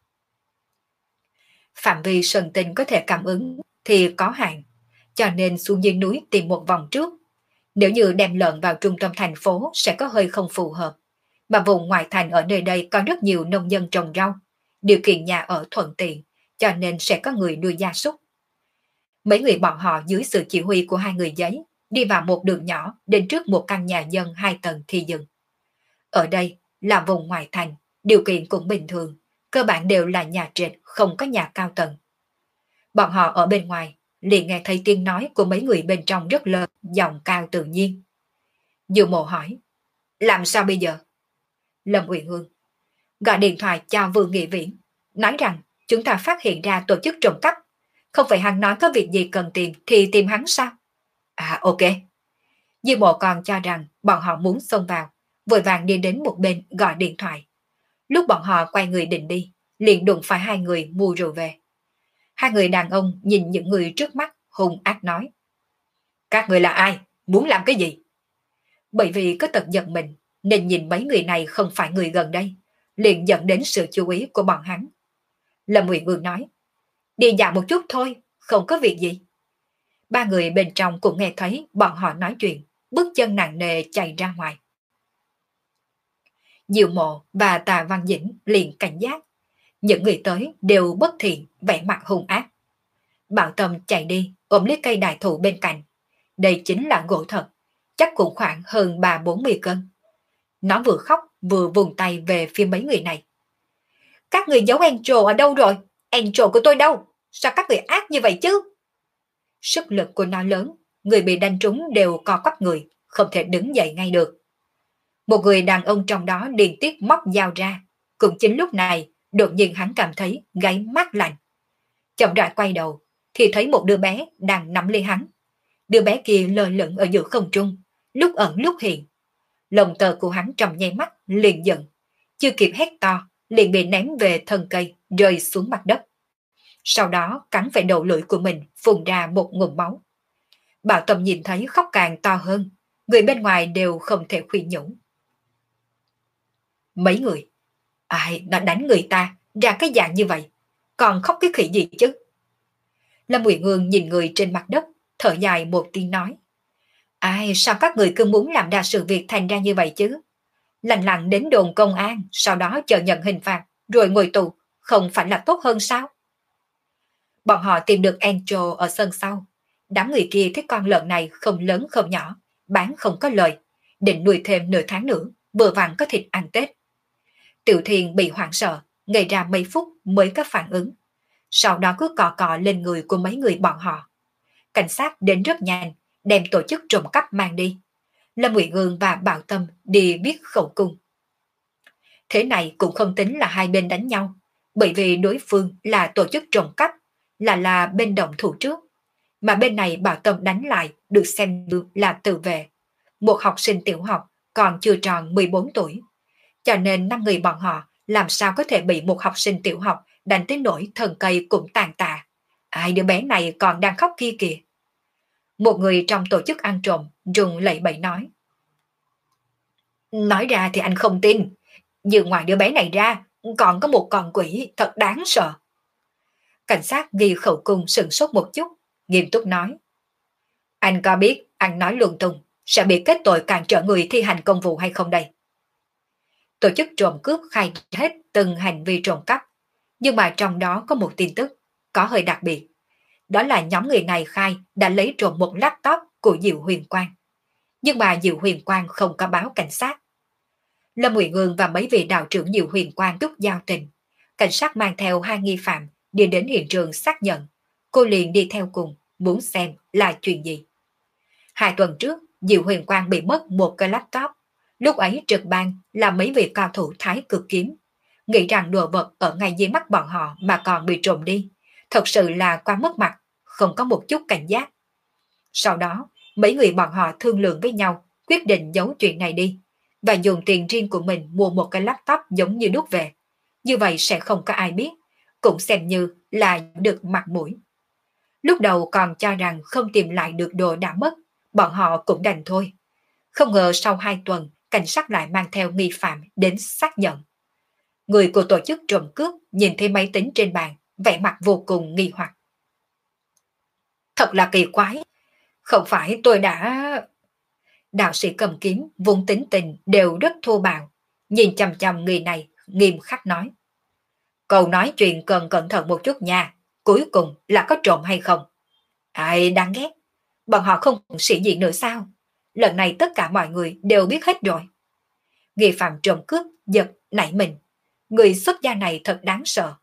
Phạm vi sơn tinh có thể cảm ứng thì có hạn, cho nên xuống dưới núi tìm một vòng trước. Nếu như đem lợn vào trung tâm thành phố sẽ có hơi không phù hợp, mà vùng ngoại thành ở nơi đây có rất nhiều nông dân trồng rau, điều kiện nhà ở thuận tiện, cho nên sẽ có người nuôi gia súc. Mấy người bọn họ dưới sự chỉ huy của hai người giấy, đi vào một đường nhỏ đến trước một căn nhà dân 2 tầng thì dừng. Ở đây là vùng ngoại thành, điều kiện cũng bình thường, cơ bản đều là nhà trệt, không có nhà cao tầng. Bọn họ ở bên ngoài, liền nghe thấy tiếng nói của mấy người bên trong rất lớn, giọng cao tự nhiên. Dư Mộ hỏi, làm sao bây giờ? Lâm Uyển Hương gọi điện thoại cho Vương Nghị Viễn, nói rằng chúng ta phát hiện ra tổ chức trộm cắp. Không phải hắn nói có việc gì cần tìm thì tìm hắn sao? À ok. Dư Mộ còn cho rằng bọn họ muốn xông vào, vội vàng đi đến một bên gọi điện thoại. Lúc bọn họ quay người định đi, liền đụng phải hai người mua rượu về. Hai người đàn ông nhìn những người trước mắt, hung ác nói. Các người là ai? Muốn làm cái gì? Bởi vì có tật giận mình, nên nhìn mấy người này không phải người gần đây, liền dẫn đến sự chú ý của bọn hắn. Lâm Uyển Vương nói, đi dạo một chút thôi, không có việc gì. Ba người bên trong cũng nghe thấy bọn họ nói chuyện, bước chân nặng nề chạy ra ngoài. Diệu Mộ và Tà Văn Dĩnh liền cảnh giác. Những người tới đều bất thiện, vẻ mặt hung ác. Bảo Tâm chạy đi, ôm lấy cây đại thụ bên cạnh. Đây chính là gỗ thật, chắc cũng khoảng hơn 30-40 cân. Nó vừa khóc vừa vùng tay về phía mấy người này. Các người giấu Angel ở đâu rồi? Angel của tôi đâu? Sao các người ác như vậy chứ? Sức lực của nó lớn, người bị đánh trúng đều co quắp người, không thể đứng dậy ngay được. Một người đàn ông trong đó điên tiết móc dao ra. Cũng chính lúc này, đột nhiên hắn cảm thấy gáy mát lạnh. Chậm rãi quay đầu, thì thấy một đứa bé đang nắm lấy hắn. Đứa bé kia lơ lửng ở giữa không trung, lúc ẩn lúc hiện. Lồng tờ của hắn trong nháy mắt liền giận, chưa kịp hét to, liền bị ném về thân cây, rơi xuống mặt đất. Sau đó cắn phải đầu lưỡi của mình, phun ra một ngụm máu. Bảo Tâm nhìn thấy khóc càng to hơn, người bên ngoài đều không thể khuyên nhủ. Mấy người, ai đã đánh người ta ra cái dạng như vậy, còn khóc cái khỉ gì chứ? Lâm Uyển Hương nhìn người trên mặt đất, thở dài một tiếng nói. Ai, sao các người cứ muốn làm ra sự việc thành ra như vậy chứ? Lành lặng đến đồn công an, sau đó chờ nhận hình phạt, rồi ngồi tù, không phải là tốt hơn sao? Bọn họ tìm được Angel ở sân sau. Đám người kia thấy con lợn này không lớn không nhỏ, bán không có lời, định nuôi thêm nửa tháng nữa, vừa vặn có thịt ăn Tết. Tiểu Thiền bị hoảng sợ, ngây ra mấy phút mới có phản ứng. Sau đó cứ cọ cọ lên người của mấy người bọn họ. Cảnh sát đến rất nhanh, đem tổ chức trộm cắp mang đi. Lâm Uyển Hương và Bảo Tâm đi viết khẩu cung. Thế này cũng không tính là hai bên đánh nhau, bởi vì đối phương là tổ chức trộm cắp, là bên động thủ trước. Mà bên này Bảo Tâm đánh lại được xem là tự vệ. Một học sinh tiểu học còn chưa tròn 14 tuổi. Cho nên 5 người bọn họ làm sao có thể bị một học sinh tiểu học đánh tới nỗi thần cây cũng tàn tạ. Ai, đứa bé này còn đang khóc kia kìa. Một người trong tổ chức ăn trộm run lẩy bẩy nói. Nói ra thì anh không tin, nhưng ngoài đứa bé này ra còn có một con quỷ thật đáng sợ. Cảnh sát ghi khẩu cung sửng sốt một chút, nghiêm túc nói. Anh có biết anh nói lung tung sẽ bị kết tội cản trở người thi hành công vụ hay không đây? Tổ chức trộm cướp khai hết từng hành vi trộm cắp, nhưng mà trong đó có một tin tức có hơi đặc biệt. Đó là nhóm người này khai đã lấy trộm một laptop của Diệu Huyền Quang. Nhưng mà Diệu Huyền Quang không có báo cảnh sát. Lâm Uyển Hương và mấy vị đạo trưởng Diệu Huyền Quang đúc giao tình. Cảnh sát mang theo hai nghi phạm đi đến hiện trường xác nhận. Cô liền đi theo cùng, muốn xem là chuyện gì. 2 tuần trước, Diệu Huyền Quang bị mất một cái laptop. Lúc ấy trực ban là mấy vị cao thủ Thái Cực Kiếm. Nghĩ rằng đồ vật ở ngay dưới mắt bọn họ mà còn bị trộm đi. Thật sự là quá mất mặt, không có một chút cảnh giác. Sau đó, mấy người bọn họ thương lượng với nhau, quyết định giấu chuyện này đi, và dùng tiền riêng của mình mua một cái laptop giống như đúc về. Như vậy sẽ không có ai biết, cũng xem như là được mặt mũi. Lúc đầu còn cho rằng không tìm lại được đồ đã mất, bọn họ cũng đành thôi. Không ngờ sau 2 tuần, cảnh sát lại mang theo nghi phạm đến xác nhận. Người của tổ chức trộm cướp nhìn thấy máy tính trên bàn, vẻ mặt vô cùng nghi hoặc. Thật là kỳ quái, không phải tôi đã... Đạo sĩ cầm kiếm, vốn tính tình đều rất thô bạo, nhìn chằm chằm người này, nghiêm khắc nói. Cậu nói chuyện cần cẩn thận một chút nha, cuối cùng là có trộm hay không? Ai đáng ghét, bọn họ không sĩ diện nữa sao? Lần này tất cả mọi người đều biết hết rồi. Nghi phạm trộm cướp giật nảy mình, người xuất gia này thật đáng sợ.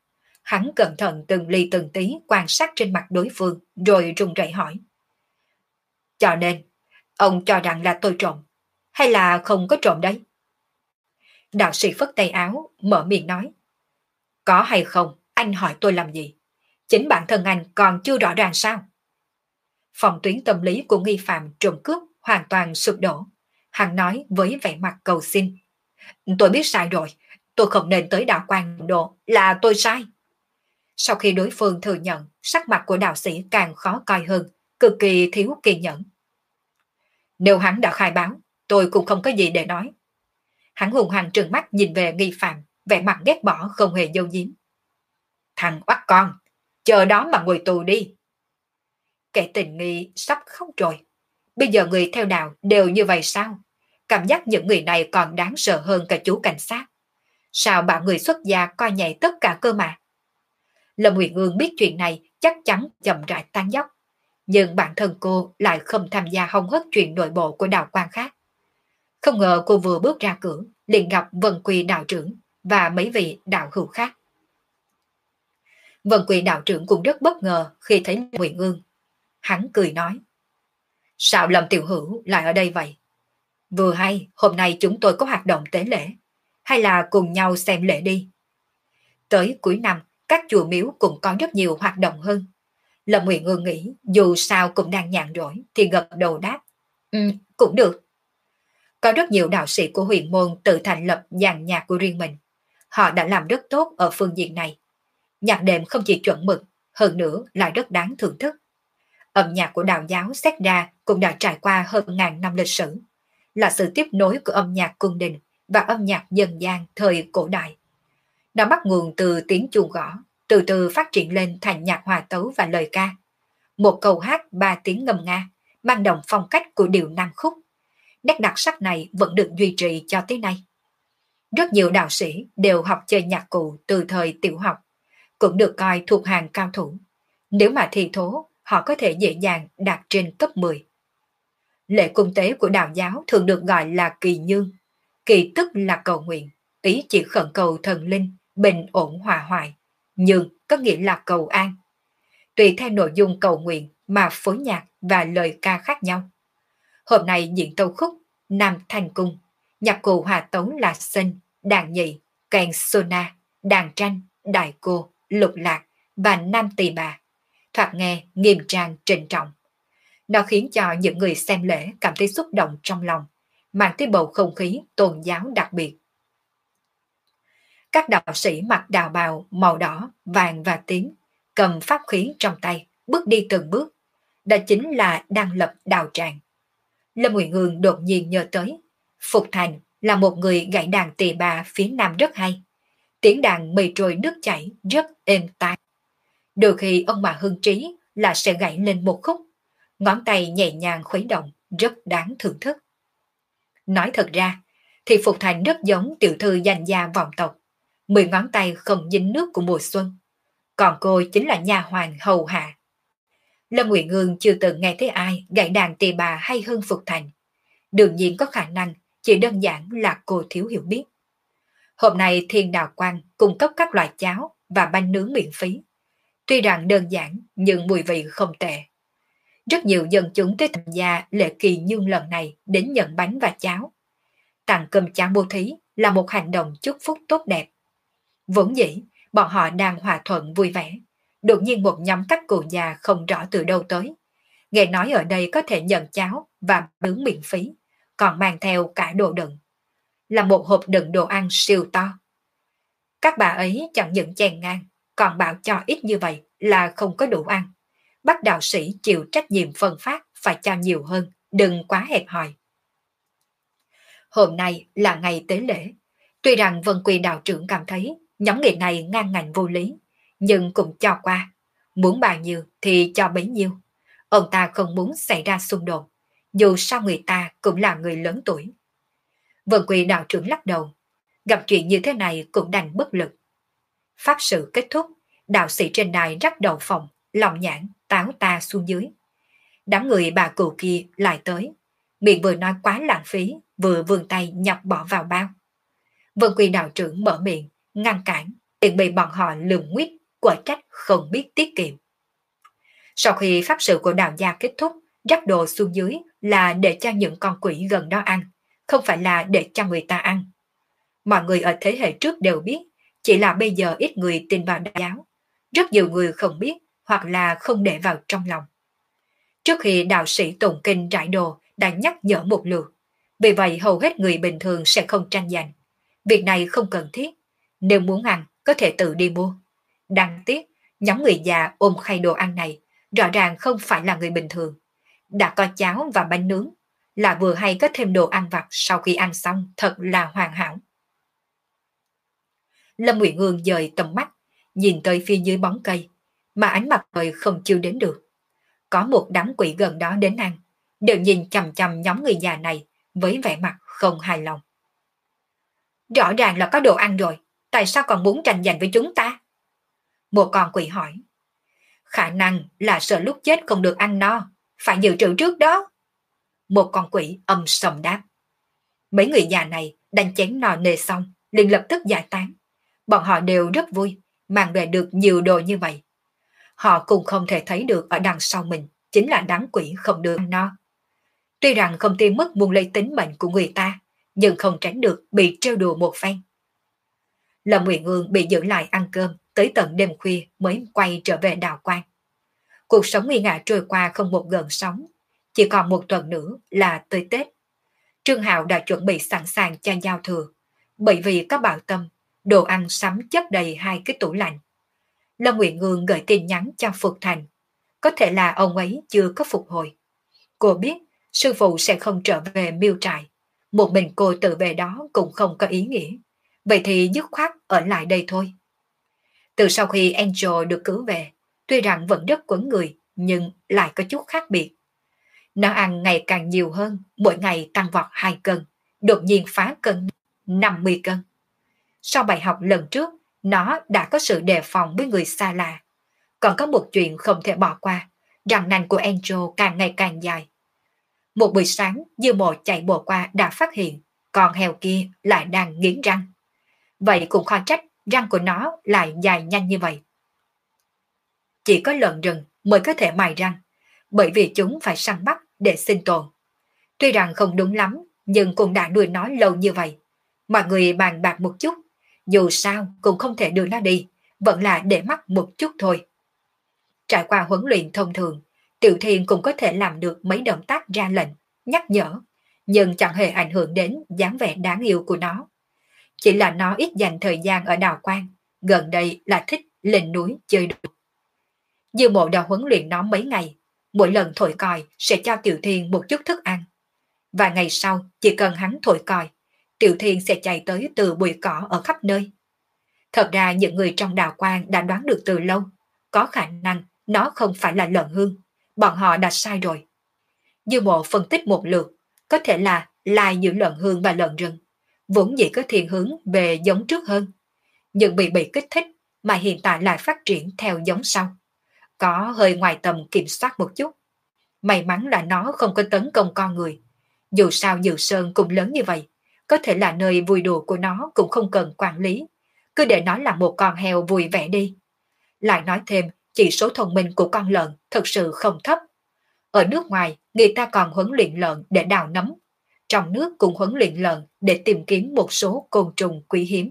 Hắn cẩn thận từng ly từng tí quan sát trên mặt đối phương rồi run rẩy hỏi. Cho nên, ông cho rằng là tôi trộm, hay là không có trộm đấy? Đạo sĩ phất tay áo, mở miệng nói. Có hay không, anh hỏi tôi làm gì? Chính bản thân anh còn chưa rõ ràng sao? Phòng tuyến tâm lý của nghi phạm trộm cướp hoàn toàn sụp đổ. Hắn nói với vẻ mặt cầu xin. Tôi biết sai rồi, tôi không nên tới đạo quan độ, là tôi sai. Sau khi đối phương thừa nhận, sắc mặt của đạo sĩ càng khó coi hơn, cực kỳ thiếu kiên nhẫn. Nếu hắn đã khai báo, tôi cũng không có gì để nói. Hắn hùng hăng trừng mắt nhìn về nghi phạm, vẻ mặt ghét bỏ không hề dâu diếm. Thằng oắt con, chờ đó mà ngồi tù đi. Kẻ tình nghi sắp khóc rồi. Bây giờ người theo đạo đều như vậy sao? Cảm giác những người này còn đáng sợ hơn cả chú cảnh sát. Sao bảo người xuất gia coi nhẹ tất cả cơ mà? Lâm Nguyệt Ương biết chuyện này chắc chắn chậm rãi tan dốc. Nhưng bản thân cô lại không tham gia hông hớt chuyện nội bộ của đạo quan khác. Không ngờ cô vừa bước ra cửa, liền gặp Vân Quy đạo trưởng và mấy vị đạo hữu khác. Vân Quy đạo trưởng cũng rất bất ngờ khi thấy Lâm Nguyệt Ương. Hắn cười nói. Sao Lâm tiểu hữu lại ở đây vậy? Vừa hay, hôm nay chúng tôi có hoạt động tế lễ. Hay là cùng nhau xem lễ đi? Tới cuối năm, các chùa miếu cũng có rất nhiều hoạt động hơn. Lâm Nguyệt Ương nghĩ dù sao cũng đang nhàn rỗi thì gật đầu đáp. Cũng được. Có rất nhiều đạo sĩ của huyền môn tự thành lập dàn nhạc của riêng mình. Họ đã làm rất tốt ở phương diện này. Nhạc đệm không chỉ chuẩn mực, hơn nữa lại rất đáng thưởng thức. Âm nhạc của đạo giáo xét ra cũng đã trải qua hơn ngàn năm lịch sử, là sự tiếp nối của âm nhạc cung đình và âm nhạc dân gian thời cổ đại. Nó bắt nguồn từ tiếng chuông gõ, từ từ phát triển lên thành nhạc hòa tấu và lời ca. Một câu hát ba tiếng ngâm nga, mang đậm phong cách của điệu Nam khúc. Nét đặc sắc này vẫn được duy trì cho tới nay. Rất nhiều đạo sĩ đều học chơi nhạc cụ từ thời tiểu học, cũng được coi thuộc hàng cao thủ. Nếu mà thi thố, họ có thể dễ dàng đạt trên cấp 10. Lễ cung tế của đạo giáo thường được gọi là kỳ nhương. Kỳ tức là cầu nguyện, ý chỉ khẩn cầu thần linh, bình ổn hòa hoại. Nhương có nghĩa là cầu an. Tùy theo nội dung cầu nguyện mà phối nhạc và lời ca khác nhau. Hôm nay diễn tấu khúc Nam Thanh Cung, nhạc cụ hòa tấu là sinh, đàn nhị, kèn sona, đàn tranh, đại cô, lục lạc và nam tỳ bà. Thoạt nghe nghiêm trang trịnh trọng. Nó khiến cho những người xem lễ cảm thấy xúc động trong lòng, mang tới bầu không khí tôn giáo đặc biệt. Các đạo sĩ mặc đạo bào màu đỏ, vàng và tím, cầm pháp khí trong tay, bước đi từng bước. Đó chính là đang lập đạo tràng. Lâm Nguyệt Hương đột nhiên nhớ tới, Phục Thành là một người gảy đàn tỳ bà phía nam rất hay. Tiếng đàn mây trôi nước chảy rất êm tai. Đôi khi ông mà hưng trí là sẽ gảy lên một khúc, ngón tay nhẹ nhàng khuấy động, rất đáng thưởng thức. Nói thật ra, thì Phục Thành rất giống tiểu thư danh gia vọng tộc, 10 ngón tay không dính nước của mùa xuân. Còn cô chính là nha hoàn hầu hạ. Lâm Nguyệt Hương chưa từng nghe thấy ai gảy đàn tỳ bà hay hơn Phục Thành. Đương nhiên có khả năng chỉ đơn giản là cô thiếu hiểu biết. Hôm nay Thiên Đạo Quan cung cấp các loại cháo và bánh nướng miễn phí. Tuy rằng đơn giản nhưng mùi vị không tệ. Rất nhiều dân chúng tới tham gia lễ kỳ nhương lần này đến nhận bánh và cháo. Tặng cơm cháo bố thí là một hành động chúc phúc tốt đẹp. Vốn dĩ, bọn họ đang hòa thuận vui vẻ. Đột nhiên một nhóm các cụ già không rõ từ đâu tới. Nghe nói ở đây có thể nhận cháo và nướng miễn phí, còn mang theo cả đồ đựng. Là một hộp đựng đồ ăn siêu to. Các bà ấy chẳng những chèn ngang, còn bảo cho ít như vậy là không có đủ ăn. Bắt đạo sĩ chịu trách nhiệm phân phát phải cho nhiều hơn, đừng quá hẹp hòi. Hôm nay là ngày tế lễ. Tuy rằng Vân Quy đạo trưởng cảm thấy nhóm người này ngang ngạnh vô lý, nhưng cũng cho qua. Muốn bao nhiêu thì cho bấy nhiêu. Ông ta không muốn xảy ra xung đột, dù sao người ta cũng là người lớn tuổi. Vân Quy đạo trưởng lắc đầu, gặp chuyện như thế này cũng đành bất lực. Pháp sự kết thúc, đạo sĩ trên đài rắc đầu phòng, lòng nhãn, táo ta xuống dưới. Đám người bà cụ kia lại tới, miệng vừa nói quá lãng phí, vừa vươn tay nhập bỏ vào bao. Vân Quy đạo trưởng mở miệng, ngăn cản, liền bị bọn họ lườm nguyết, quả trách không biết tiết kiệm. Sau khi pháp sự của Đào gia kết thúc, rắc đồ xuống dưới là để cho những con quỷ gần đó ăn, không phải là để cho người ta ăn. Mọi người ở thế hệ trước đều biết, chỉ là bây giờ ít người tin vào đạo giáo. Rất nhiều người không biết hoặc là không để vào trong lòng. Trước khi đạo sĩ tụng kinh rải đồ đã nhắc nhở một lượt, vì vậy hầu hết người bình thường sẽ không tranh giành. Việc này không cần thiết, nếu muốn ăn có thể tự đi mua. Đáng tiếc, nhóm người già ôm khay đồ ăn này rõ ràng không phải là người bình thường. Đã có cháo và bánh nướng, là vừa hay có thêm đồ ăn vặt sau khi ăn xong thật là hoàn hảo. Lâm Nguyệt Hương dời tầm mắt, nhìn tới phía dưới bóng cây, mà ánh mặt trời không chiếu đến được. Có một đám quỷ gần đó đến ăn, đều nhìn chằm chằm nhóm người già này với vẻ mặt không hài lòng. Rõ ràng là có đồ ăn rồi, tại sao còn muốn tranh giành với chúng ta? Một con quỷ hỏi. Khả năng là sợ lúc chết không được ăn no, phải dự trữ trước đó. Một con quỷ âm sầm đáp. Mấy người già này đánh chén no nề xong, liền lập tức giải tán. Bọn họ đều rất vui, mang về được nhiều đồ như vậy. Họ cũng không thể thấy được ở đằng sau mình chính là đám quỷ không được ăn no. Tuy rằng không tiên mất muốn lấy tính mệnh của người ta, nhưng không tránh được bị trêu đùa một phen. Lâm Nguyệt Hương bị giữ lại ăn cơm tới tận đêm khuya mới quay trở về Đào Quang. Cuộc sống nguy ngã trôi qua không một gợn sóng, chỉ còn một tuần nữa là tới Tết. Trương Hạo đã chuẩn bị sẵn sàng cho giao thừa, bởi vì có Bảo Tâm, đồ ăn sắm chất đầy 2 cái tủ lạnh. Lâm Nguyệt Hương gửi tin nhắn cho Phục Thành, có thể là ông ấy chưa có phục hồi. Cô biết sư phụ sẽ không trở về miêu trại, một mình cô tự về đó cũng không có ý nghĩa, vậy thì dứt khoát ở lại đây thôi. Từ sau khi Angel được cứu về, tuy rằng vẫn rất quấn người, nhưng lại có chút khác biệt. Nó ăn ngày càng nhiều hơn, mỗi ngày tăng vọt 2 cân, đột nhiên phá cân 50 cân. Sau bài học lần trước, nó đã có sự đề phòng với người xa lạ. Còn có một chuyện không thể bỏ qua, răng nanh của Angel càng ngày càng dài. Một buổi sáng, Dư Mộ chạy bộ qua đã phát hiện con heo kia lại đang nghiến răng. Vậy cũng khó trách răng của nó lại dài nhanh như vậy. Chỉ có lợn rừng mới có thể mài răng, bởi vì chúng phải săn bắt để sinh tồn. Tuy rằng không đúng lắm, nhưng cũng đã nuôi nó lâu như vậy. Mọi người bàn bạc một chút, dù sao cũng không thể đưa nó đi, vẫn là để mắt một chút thôi. Trải qua huấn luyện thông thường, Tiểu Thiên cũng có thể làm được mấy động tác ra lệnh, nhắc nhở, nhưng chẳng hề ảnh hưởng đến dáng vẻ đáng yêu của nó. Chỉ là nó ít dành thời gian ở Đào Quang, gần đây là thích lên núi chơi đùa. Dư Mộ đã huấn luyện nó mấy ngày, mỗi lần thổi còi sẽ cho Tiểu Thiên một chút thức ăn. Và ngày sau, chỉ cần hắn thổi còi, Tiểu Thiên sẽ chạy tới từ bụi cỏ ở khắp nơi. Thật ra những người trong Đào Quang đã đoán được từ lâu, có khả năng nó không phải là lợn hương, bọn họ đã sai rồi. Dư Mộ phân tích một lượt, có thể là lai giữa lợn hương và lợn rừng, vốn dĩ có thiên hướng về giống trước hơn, nhưng bị kích thích mà hiện tại lại phát triển theo giống sau. Có hơi ngoài tầm kiểm soát một chút. May mắn là nó không có tấn công con người. Dù sao Dự Sơn cũng lớn như vậy, có thể là nơi vui đùa của nó cũng không cần quản lý. Cứ để nó là một con heo vui vẻ đi. Lại nói thêm, chỉ số thông minh của con lợn thật sự không thấp. Ở nước ngoài, người ta còn huấn luyện lợn để đào nấm. Trong nước cũng huấn luyện lợn để tìm kiếm một số côn trùng quý hiếm.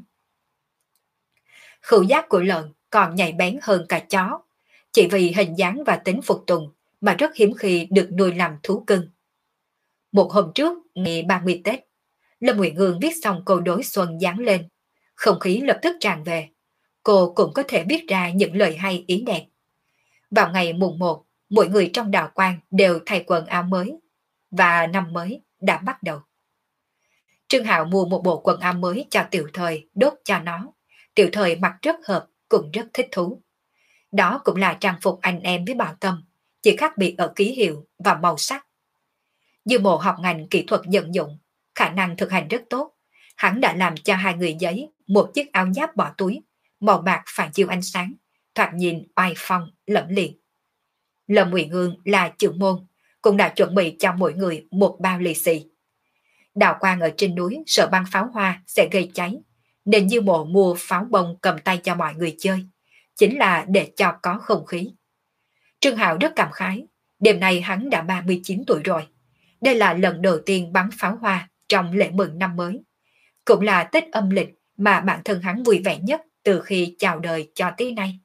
Khứu giác của lợn còn nhạy bén hơn cả chó. Chỉ vì hình dáng và tính phục tùng mà rất hiếm khi được nuôi làm thú cưng. Một hôm trước, ngày 30 Tết, Lâm Nguyệt Hương viết xong câu đối xuân dán lên. Không khí lập tức tràn về. Cô cũng có thể viết ra những lời hay ý đẹp. Vào ngày mùng 1, mỗi người trong Đào Quang đều thay quần áo mới. Và năm mới đã bắt đầu. Trương Hạo mua một bộ quần áo mới cho Tiểu Thời đốt cho nó. Tiểu Thời mặc rất hợp, cũng rất thích thú. Đó cũng là trang phục anh em với Bảo Tâm, chỉ khác biệt ở ký hiệu và màu sắc. Dư Mộ học ngành kỹ thuật vận dụng, khả năng thực hành rất tốt. Hắn đã làm cho 2 người giấy một chiếc áo giáp bỏ túi, màu bạc phản chiếu ánh sáng, thoạt nhìn oai phong lẫm liệt. Lâm Nguyệt Hương là trưởng môn, cũng đã chuẩn bị cho mỗi người một bao lì xì. Đào Quang ở trên núi sợ bắn pháo hoa sẽ gây cháy, nên Dư Mộ mua pháo bông cầm tay cho mọi người chơi. chính là để cho có không khí. Trương Hạo rất cảm khái, đêm nay hắn đã 39 tuổi rồi. Đây là lần đầu tiên bắn pháo hoa trong lễ mừng năm mới. Cũng là Tết âm lịch mà bản thân hắn vui vẻ nhất từ khi chào đời cho tới nay.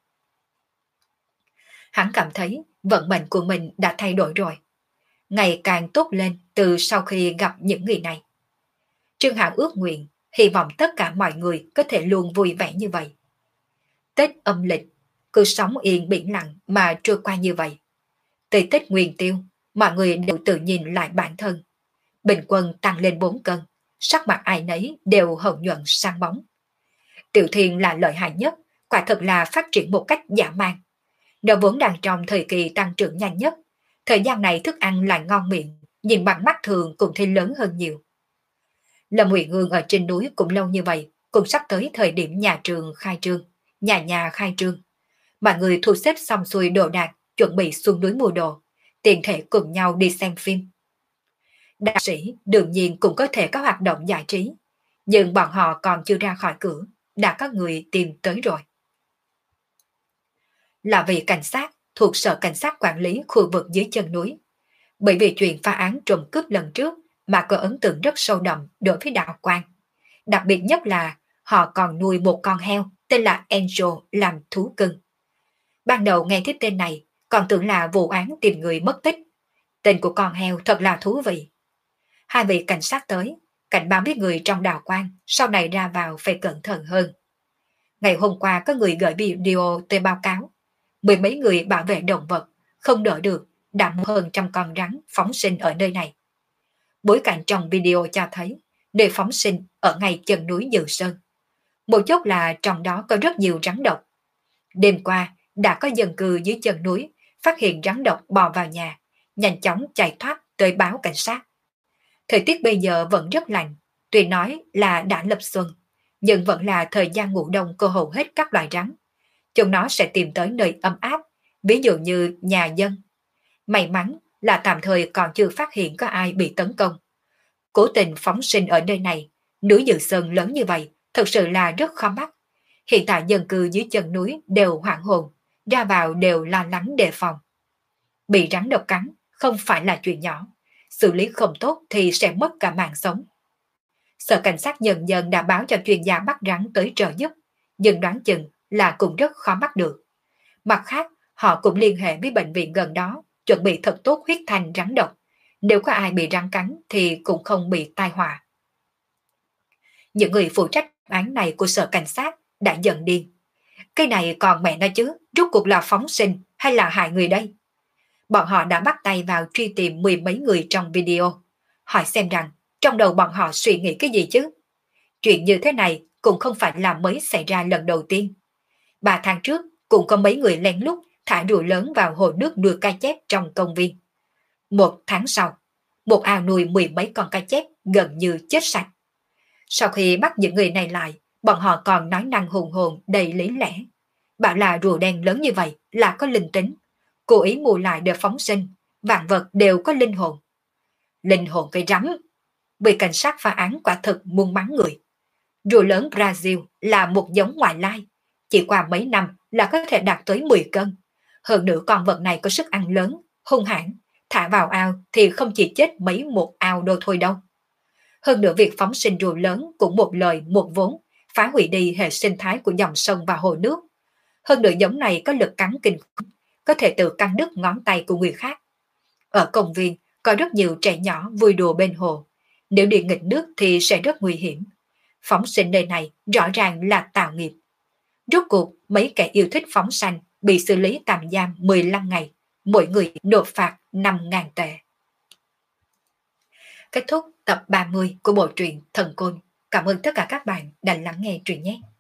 Hắn cảm thấy vận mệnh của mình đã thay đổi rồi. Ngày càng tốt lên từ sau khi gặp những người này. Trương Hạo ước nguyện, hy vọng tất cả mọi người có thể luôn vui vẻ như vậy. Tết âm lịch, cứ sống yên biển lặng mà trôi qua như vậy. Tới Tết Nguyên Tiêu, mọi người đều tự nhìn lại bản thân. Bình quân tăng lên 4 cân, sắc mặt ai nấy đều hồng nhuận sáng bóng. Tiểu Thiên là lợi hại nhất, quả thật là phát triển một cách dã man. Nó vốn đang trong thời kỳ tăng trưởng nhanh nhất, thời gian này thức ăn lại ngon miệng, nhìn bằng mắt thường cũng thấy lớn hơn nhiều. Lâm Huyền Hương ở trên núi cũng lâu như vậy, cũng sắp tới thời điểm nhà trường khai trương, nhà khai trương. Mọi người thu xếp xong xuôi đồ đạc, chuẩn bị xuống núi mua đồ, tiện thể cùng nhau đi xem phim. Đạo sĩ đương nhiên cũng có thể có hoạt động giải trí, nhưng bọn họ còn chưa ra khỏi cửa, đã có người tìm tới rồi. Là vị cảnh sát thuộc sở cảnh sát quản lý khu vực dưới chân núi. Bởi vì chuyện phá án trộm cướp lần trước mà có ấn tượng rất sâu đậm đối với Đạo Quang. Đặc biệt nhất là họ còn nuôi một con heo tên là Angel làm thú cưng. Ban đầu nghe thấy tên này còn tưởng là vụ án tìm người mất tích. Tên của con heo thật là thú vị. Hai vị cảnh sát tới, cảnh báo biết người trong Đạo Quang sau này ra vào phải cẩn thận hơn. Ngày hôm qua có người gửi video tới báo cáo. Mười mấy người bảo vệ động vật không đỡ được đã mua hơn 100 con rắn phóng sinh ở nơi này. Bối cảnh trong video cho thấy nơi phóng sinh ở ngay chân núi Dự Sơn. Một chốc là trong đó có rất nhiều rắn độc. Đêm qua đã có dân cư dưới chân núi phát hiện rắn độc bò vào nhà, nhanh chóng chạy thoát tới báo cảnh sát. Thời tiết bây giờ vẫn rất lạnh, tuy nói là đã lập xuân, nhưng vẫn là thời gian ngủ đông của hầu hết các loài rắn. Chúng nó sẽ tìm tới nơi ấm áp, ví dụ như nhà dân. May mắn là tạm thời còn chưa phát hiện có ai bị tấn công. Cố tình phóng sinh ở nơi này, núi Dự Sơn lớn như vậy, thật sự là rất khó bắt. Hiện tại dân cư dưới chân núi đều hoảng hồn, ra vào đều lo lắng đề phòng. Bị rắn độc cắn không phải là chuyện nhỏ, xử lý không tốt thì sẽ mất cả mạng sống. Sở cảnh sát dần dần đã báo cho chuyên gia bắt rắn tới trợ giúp, nhưng đoán chừng là cũng rất khó bắt được. Mặt khác, họ cũng liên hệ với bệnh viện gần đó, chuẩn bị thật tốt huyết thanh rắn độc. Nếu có ai bị rắn cắn thì cũng không bị tai họa. Những người phụ trách án này của sở cảnh sát đã giận điên. Cái này còn mẹ nó chứ, rốt cuộc là phóng sinh hay là hại người đây? Bọn họ đã bắt tay vào truy tìm mười mấy người trong video. Hỏi xem rằng trong đầu bọn họ suy nghĩ cái gì chứ? Chuyện như thế này cũng không phải là mới xảy ra lần đầu tiên. 3 tháng trước cũng có mấy người lén lút thả rùa lớn vào hồ nước nuôi cá chép trong công viên. 1 tháng sau, một ao nuôi mười mấy con cá chép gần như chết sạch. Sau khi bắt những người này lại, bọn họ còn nói năng hùng hồn đầy lý lẽ. Bảo là rùa đen lớn như vậy là có linh tính, cố ý mua lại để phóng sinh, vạn vật đều có linh hồn. Linh hồn cái rắm! Vì cảnh sát phá án quả thực muốn bắn người. Rùa lớn Brazil là một giống ngoại lai, chỉ qua mấy năm là có thể đạt tới 10 cân. Hơn nữa con vật này có sức ăn lớn, hung hãn, thả vào ao thì không chỉ chết mấy một ao đâu thôi đâu. Hơn nữa việc phóng sinh rùa lớn cũng một lời một vốn, phá hủy đi hệ sinh thái của dòng sông và hồ nước. Hơn nữa giống này có lực cắn kinh khủng, có thể tự cắn đứt ngón tay của người khác. Ở công viên có rất nhiều trẻ nhỏ vui đùa bên hồ, nếu đi nghịch nước thì sẽ rất nguy hiểm. Phóng sinh nơi này rõ ràng là tạo nghiệp. Rốt cuộc mấy kẻ yêu thích phóng sanh bị xử lý tạm giam 15 ngày, mỗi người nộp phạt 5.000 tệ. Kết thúc tập 30 của bộ truyện Thần Côn. Cảm ơn tất cả các bạn đã lắng nghe truyện nhé.